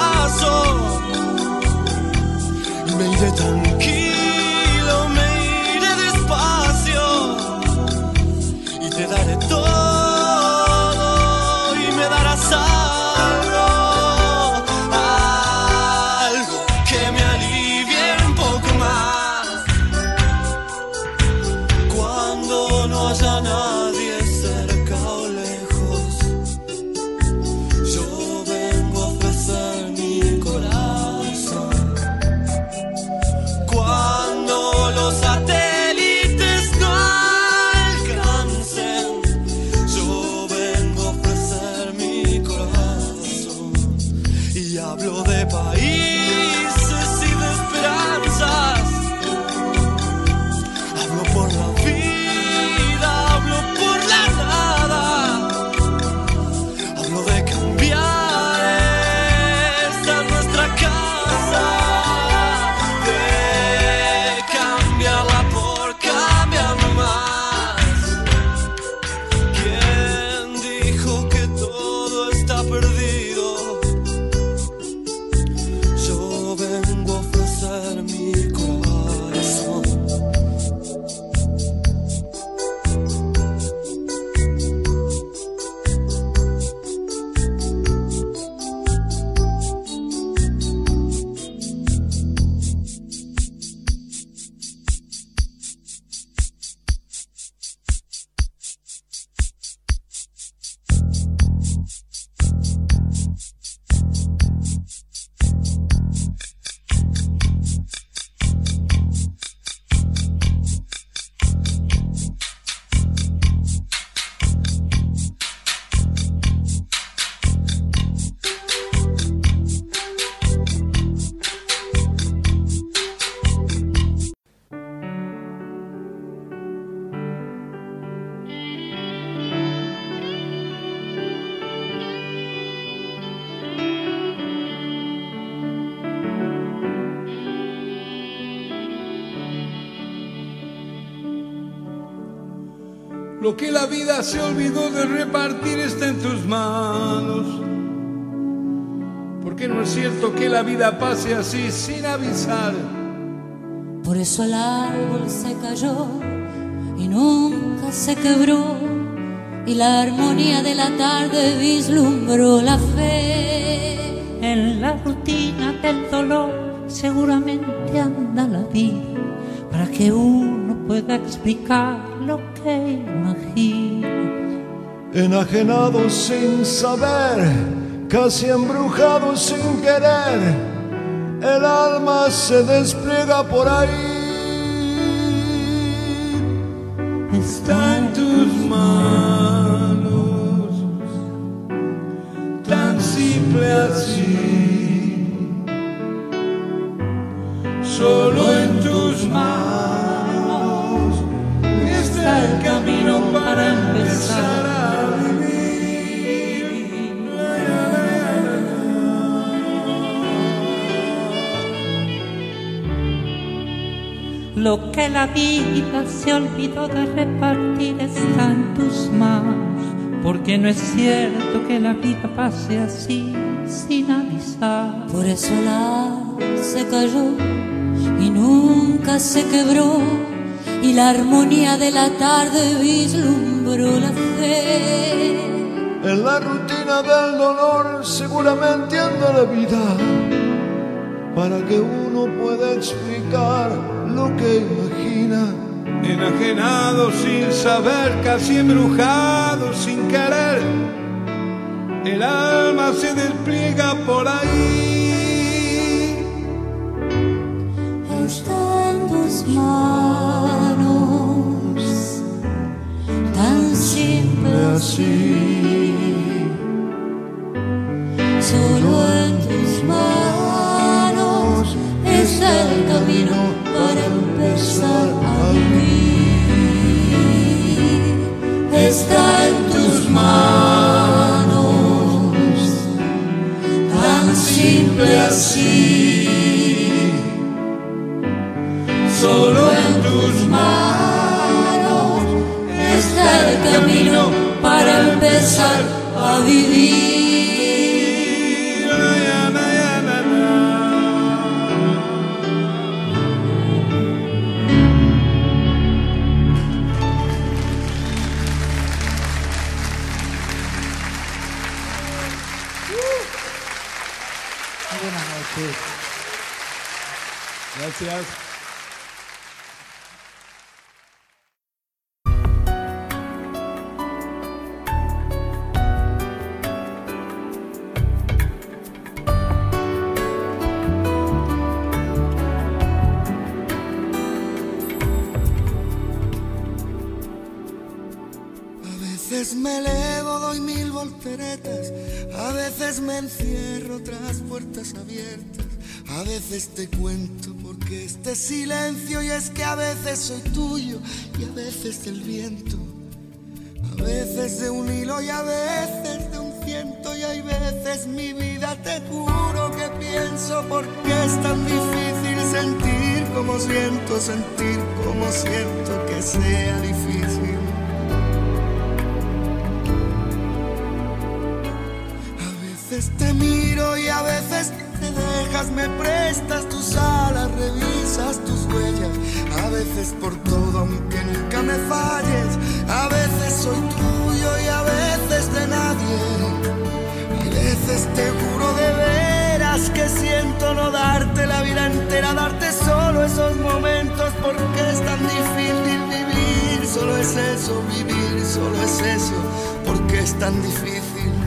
Tranquilo me Lo que la vida se olvidó de repartir está en tus manos. Porque no es cierto que la vida pase así sin avisar. Por eso el árbol se cayó y nunca se quebró, y la armonía de la tarde vislumbró la fe. En la rutina del dolor seguramente anda la vida, para que uno pueda explicar lo que imagina. Enajenado sin saber, casi embrujado sin querer, el alma se despliega por ahí. Está en tus manos, tan simple así. Solo en tus manos está el camino para empezar a vivir. Lo que la vida se olvidó de repartir está en tus manos, porque no es cierto que la vida pase así sin avisar. Por eso el árbol se cayó y nunca se quebró, y la armonía de la tarde vislumbró la fe. En la rutina del dolor seguramente anda la vida, para que uno pueda explicar lo que imagina. Enajenado sin saber, casi embrujado sin querer, el alma se despliega por ahí. Está en tus manos, tan simple así. Solo en tus manos está el camino para empezar a vivir. Está en tus manos, tan simple así. Solo en tus manos está el camino para empezar a vivir. Buenas noches. Gracias. A veces me elevo, doy 1000 volteretas, a veces me encierro tras puertas abiertas, a veces te cuento porque este silencio, y es que a veces soy tuyo y a veces del viento, a veces de un hilo y a veces de un ciento, y hay veces mi vida te juro que pienso porque es tan difícil sentir como siento, sentir como siento que sea difícil. A veces te miro y a veces te dejas, me prestas tus alas, revisas tus huellas, a veces por todo aunque nunca me falles, a veces soy tuyo y a veces de nadie, y veces te juro de veras que siento no darte la vida entera, darte solo esos momentos porque es tan difícil vivir, solo es eso, vivir, solo es eso, porque es tan difícil.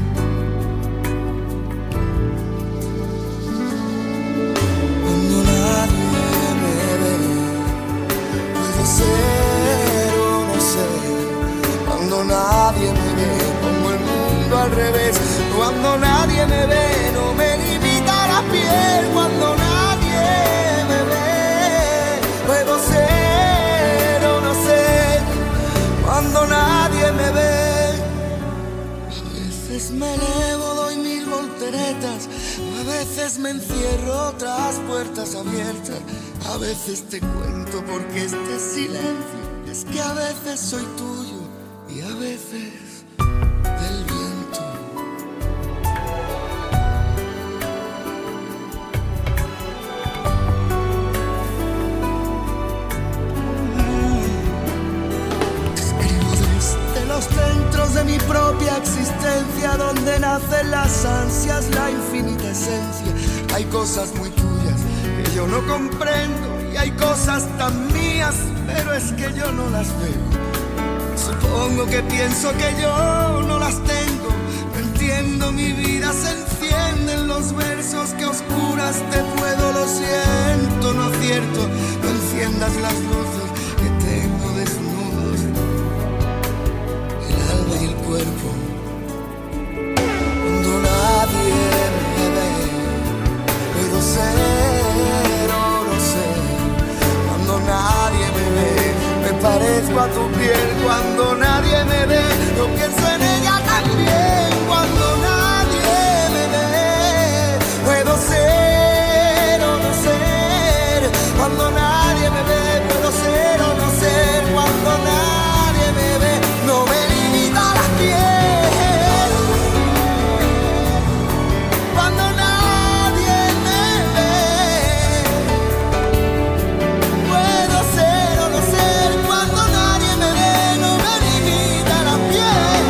Nadie me ve, pongo el mundo al revés. Cuando nadie me ve, no me limita la piel. Cuando nadie me ve, puedo ser o no ser. Cuando nadie me ve, a veces me elevo, doy 1000 volteretas, a veces me encierro tras puertas abiertas, a veces te cuento porque este silencio es que a veces soy tuyo y a veces del viento. Escribo desde los centros de mi propia existencia, donde nacen las ansias, la infinita esencia. Hay cosas muy tuyas que yo no comprendo y hay cosas tan mías, pero es que yo no las veo. Supongo que pienso que yo no las tengo. No entiendo, mi vida se enciende en los versos que oscuras te puedo. Lo siento, no acierto. No enciendas las luces que tengo desnudos, el alma y el cuerpo. Cuando nadie me ve, puedo ser o no ser. Cuando nadie me ve, me parezco a tu piel. Cuando nadie me ve, yo pienso en ella también. Cuando nadie me ve, puedo ser o no ser. Cuando nadie me ve, puedo ser o no ser. Cuando nadie me ve, no me limita la piel. Cuando nadie me ve, puedo ser o no ser. Cuando nadie me ve, no me limita la piel.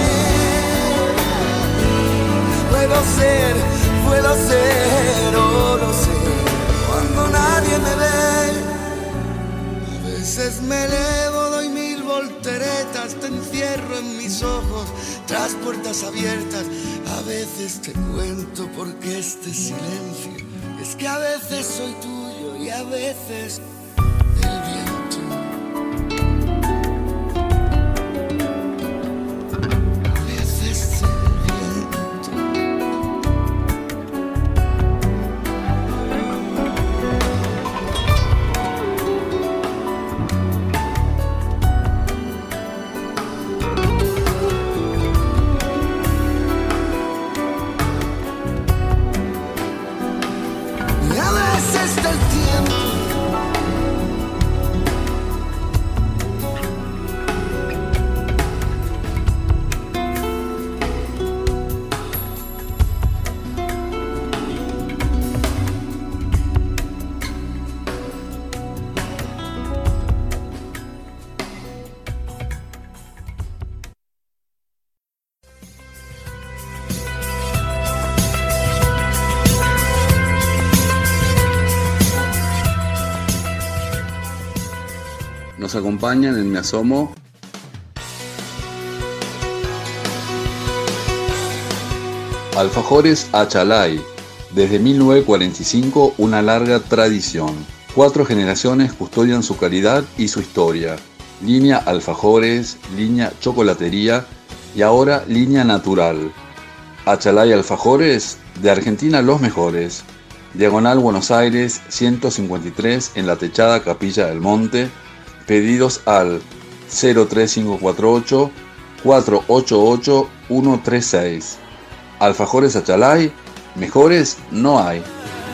Puedo ser o no ser. Cuando nadie me ve, a veces me elevo, doy 1000 volteretas, te encierro en mis ojos tras puertas abiertas. A veces te cuento porque este silencio es que a veces soy tuyo y a veces del viento. A veces del viento. Y a veces del tiempo. Nos acompañan en Me Asomo Alfajores Achalay, desde 1945 una larga tradición. 4 generaciones custodian su calidad y su historia. Línea Alfajores, línea Chocolatería y ahora línea Natural. Achalay Alfajores, de Argentina los mejores. Diagonal Buenos Aires 153 en la techada Capilla del Monte. Pedidos al 03548 488 136. Alfajores Achalay, mejores no hay.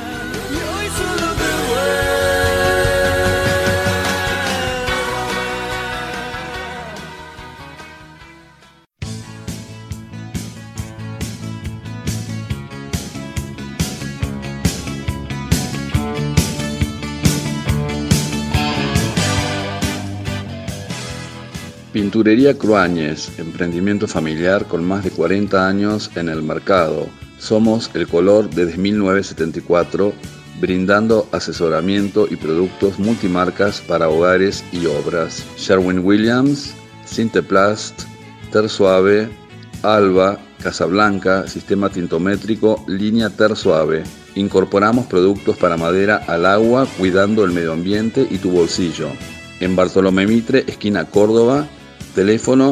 Pinturería Cruáñez, emprendimiento familiar con más de 40 años en el mercado. Somos el color desde 1974, brindando asesoramiento y productos multimarcas para hogares y obras. Sherwin-Williams, Sinteplast, Tersuave, Alba, Casablanca, sistema tintométrico, línea Tersuave. Incorporamos productos para madera al agua, cuidando el medio ambiente y tu bolsillo. En Bartolomé Mitre, esquina Córdoba, teléfono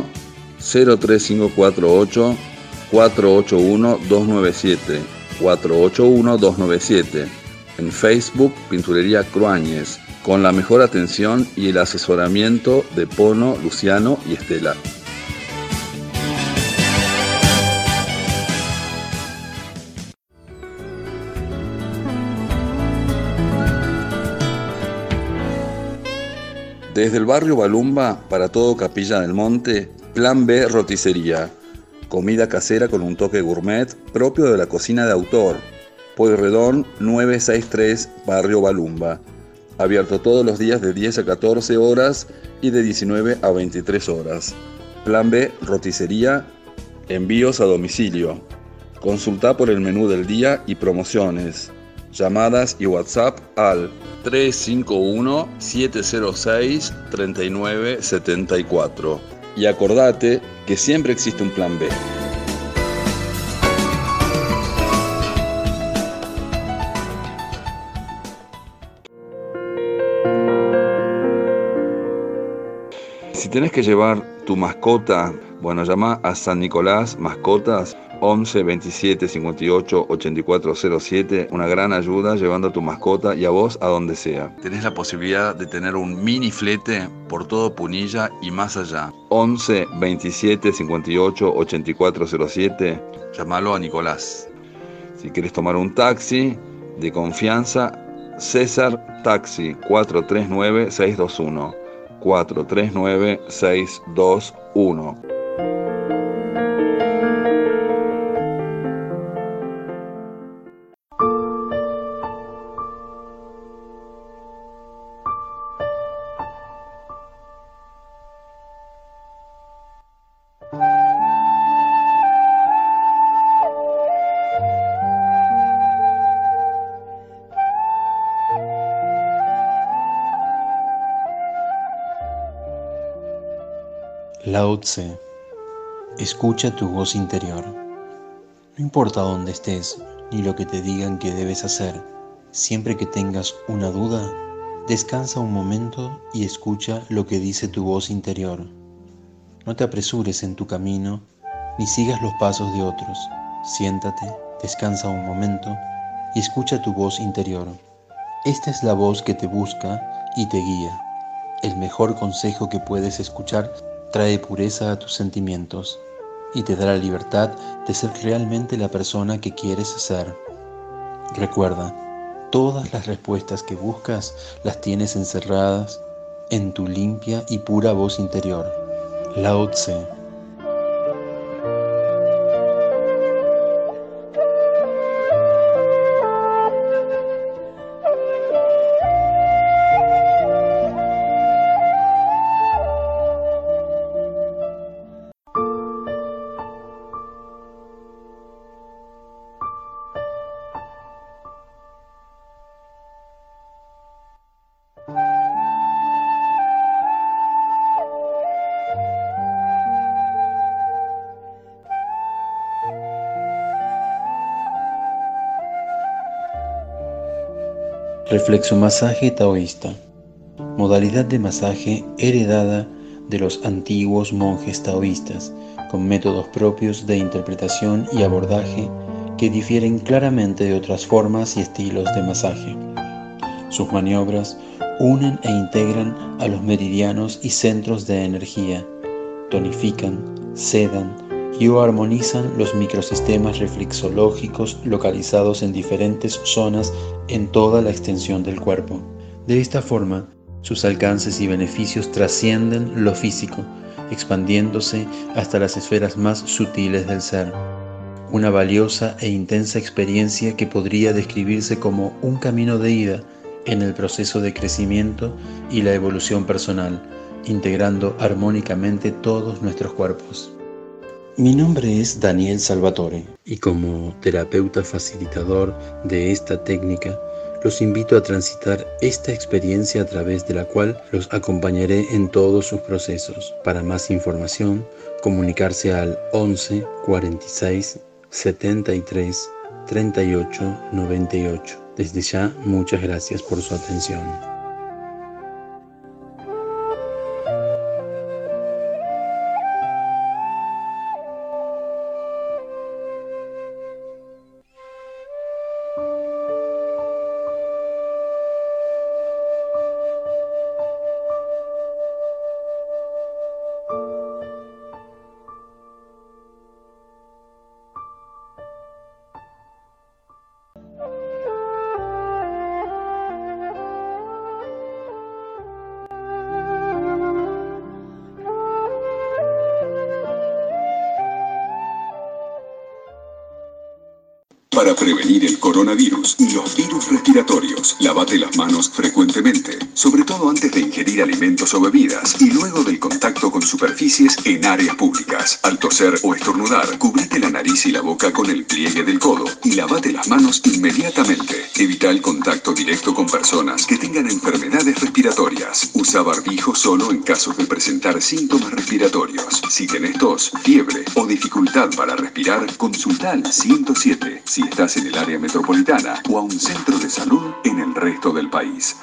03548 481 297, 481 297. En Facebook, Pinturería Cruáñez, con la mejor atención y el asesoramiento de Pono, Luciano y Estela. Desde el barrio Balumba para todo Capilla del Monte, Plan B Roticería, comida casera con un toque gourmet propio de la cocina de autor. Pueyrredón 963, Barrio Balumba. Abierto todos los días de 10 a 14 horas y de 19 a 23 horas. Plan B Roticería, envíos a domicilio. Consulta por el menú del día y promociones. Llamadas y WhatsApp al 351-706-3974. Y acordate que siempre existe un plan B. Si tenés que llevar tu mascota, bueno, llama a San Nicolás Mascotas 11 27 58 8407, una gran ayuda llevando a tu mascota y a vos a donde sea. Tenés la posibilidad de tener un mini flete por todo Punilla y más allá. 11 27 58 8407, llamalo a Nicolás. Si querés tomar un taxi de confianza, César Taxi 439 621. 439 621. Lao Tse. Escucha tu voz interior. No importa dónde estés, ni lo que te digan que debes hacer. Siempre que tengas una duda, descansa un momento y escucha lo que dice tu voz interior. No te apresures en tu camino, ni sigas los pasos de otros. Siéntate, descansa un momento y escucha tu voz interior. Esta es la voz que te busca y te guía. El mejor consejo que puedes escuchar trae pureza a tus sentimientos y te da la libertad de ser realmente la persona que quieres ser. Recuerda, todas las respuestas que buscas las tienes encerradas en tu limpia y pura voz interior. Lao Tse. Reflexomasaje taoísta. Modalidad de masaje heredada de los antiguos monjes taoístas, con métodos propios de interpretación y abordaje que difieren claramente de otras formas y estilos de masaje. Sus maniobras unen e integran a los meridianos y centros de energía, tonifican, sedan y o armonizan los microsistemas reflexológicos localizados en diferentes zonas en toda la extensión del cuerpo. De esta forma, sus alcances y beneficios trascienden lo físico, expandiéndose hasta las esferas más sutiles del ser. Una valiosa e intensa experiencia que podría describirse como un camino de ida en el proceso de crecimiento y la evolución personal, integrando armónicamente todos nuestros cuerpos. Mi nombre es Daniel Salvatore y como terapeuta facilitador de esta técnica, los invito a transitar esta experiencia a través de la cual los acompañaré en todos sus procesos. Para más información, comunicarse al 11 46 73 38 98. Desde ya, muchas gracias por su atención. para prevenir el coronavirus y los virus respiratorios. Lávate las manos frecuentemente, sobre todo antes de ingerir alimentos o bebidas y luego del contacto con superficies en áreas públicas. Al toser o estornudar, cubrite la nariz y la boca con el pliegue del codo y lavate las manos inmediatamente. Evita el contacto directo con personas que tengan enfermedades respiratorias. Usa barbijo solo en casos de presentar síntomas respiratorios. Si tenés tos, fiebre o dificultad para respirar, consulta al 107 si estás en el área metropolitana o a un centro de salud en el resto del país.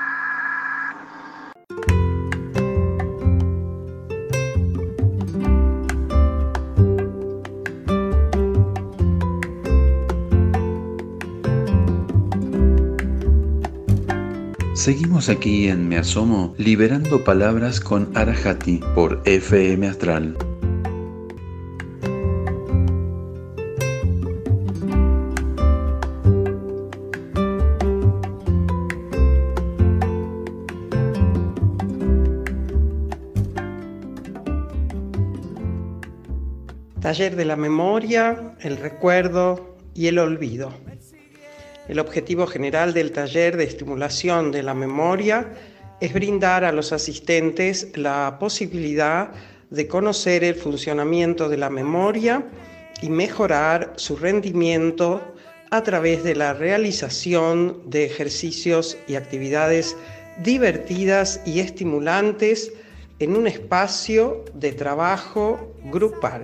Seguimos aquí en Me Asomo, liberando palabras con Arahati por FM Astral. Taller de la memoria, el recuerdo y el olvido. El objetivo general del taller de estimulación de la memoria es brindar a los asistentes la posibilidad de conocer el funcionamiento de la memoria y mejorar su rendimiento a través de la realización de ejercicios y actividades divertidas y estimulantes en un espacio de trabajo grupal.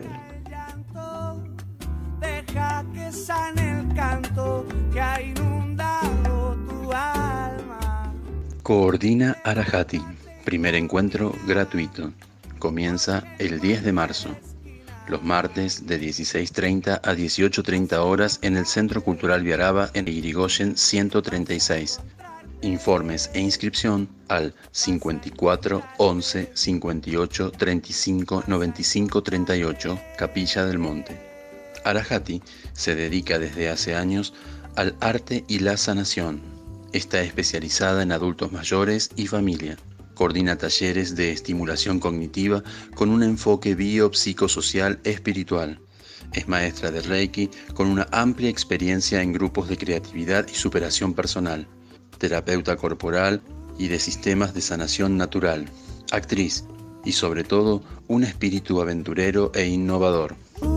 Deja que sane el canto que ha inundado tu alma. Coordina Arahati. Primer encuentro gratuito. Comienza el 10 de marzo. Los martes de 16:30 a 18:30 horas en el Centro Cultural Viaraba en Irigoyen 136. Informes e inscripción al 54 11 58 35 95 38, Capilla del Monte. Arahati se dedica desde hace años al arte y la sanación. Está especializada en adultos mayores y familia. Coordina talleres de estimulación cognitiva con un enfoque biopsicosocial espiritual. Es maestra de Reiki con una amplia experiencia en grupos de creatividad y superación personal. Terapeuta corporal y de sistemas de sanación natural. Actriz y sobre todo un espíritu aventurero e innovador.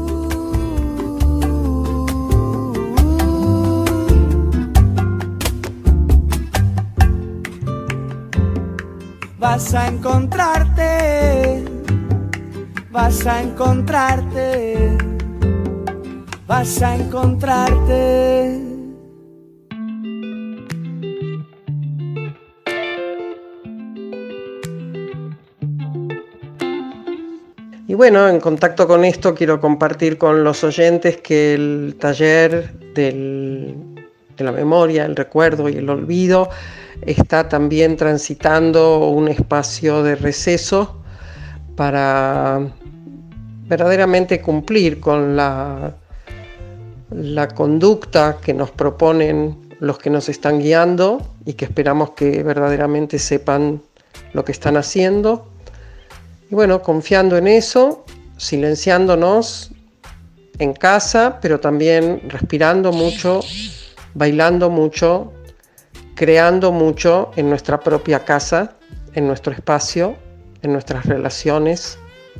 Vas a encontrarte, vas a encontrarte, vas a encontrarte. Y bueno, en contacto con esto quiero compartir con los oyentes que el taller de la memoria, el recuerdo y el olvido está también transitando un espacio de receso para verdaderamente cumplir con la conducta que nos proponen los que nos están guiando y que esperamos que verdaderamente sepan lo que están haciendo. Y bueno, confiando en eso, silenciándonos en casa, pero también respirando mucho, bailando mucho, creando mucho en nuestra propia casa, en nuestro espacio, en nuestras relaciones,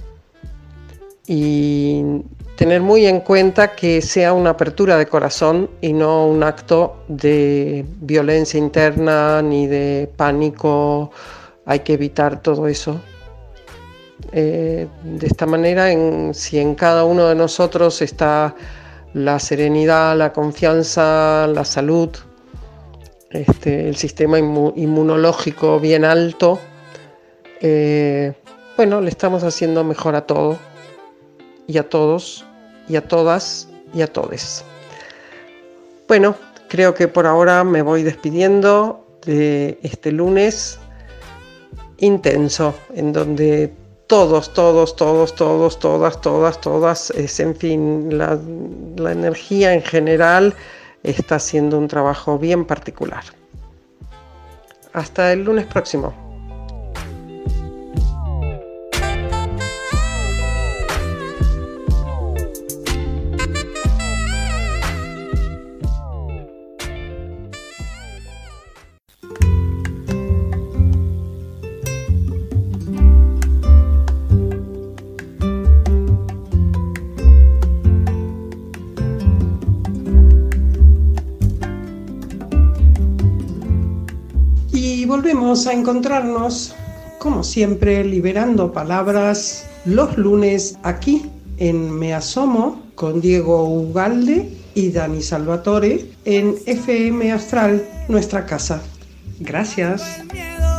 y tener muy en cuenta que sea una apertura de corazón y no un acto de violencia interna ni de pánico. Hay que evitar todo eso. De esta manera, si en cada uno de nosotros está la serenidad, la confianza, la salud, el sistema inmunológico bien alto, bueno, le estamos haciendo mejor a todo y a todos y a todas y a todes. Bueno, creo que por ahora me voy despidiendo de este lunes intenso, en donde todas, en fin, la energía en general está haciendo un trabajo bien particular. Hasta el lunes próximo. Volvemos a encontrarnos, como siempre, liberando palabras los lunes aquí en Me Asomo con Diego Ugalde y Dani Salvatore en FM Astral, nuestra casa. Gracias.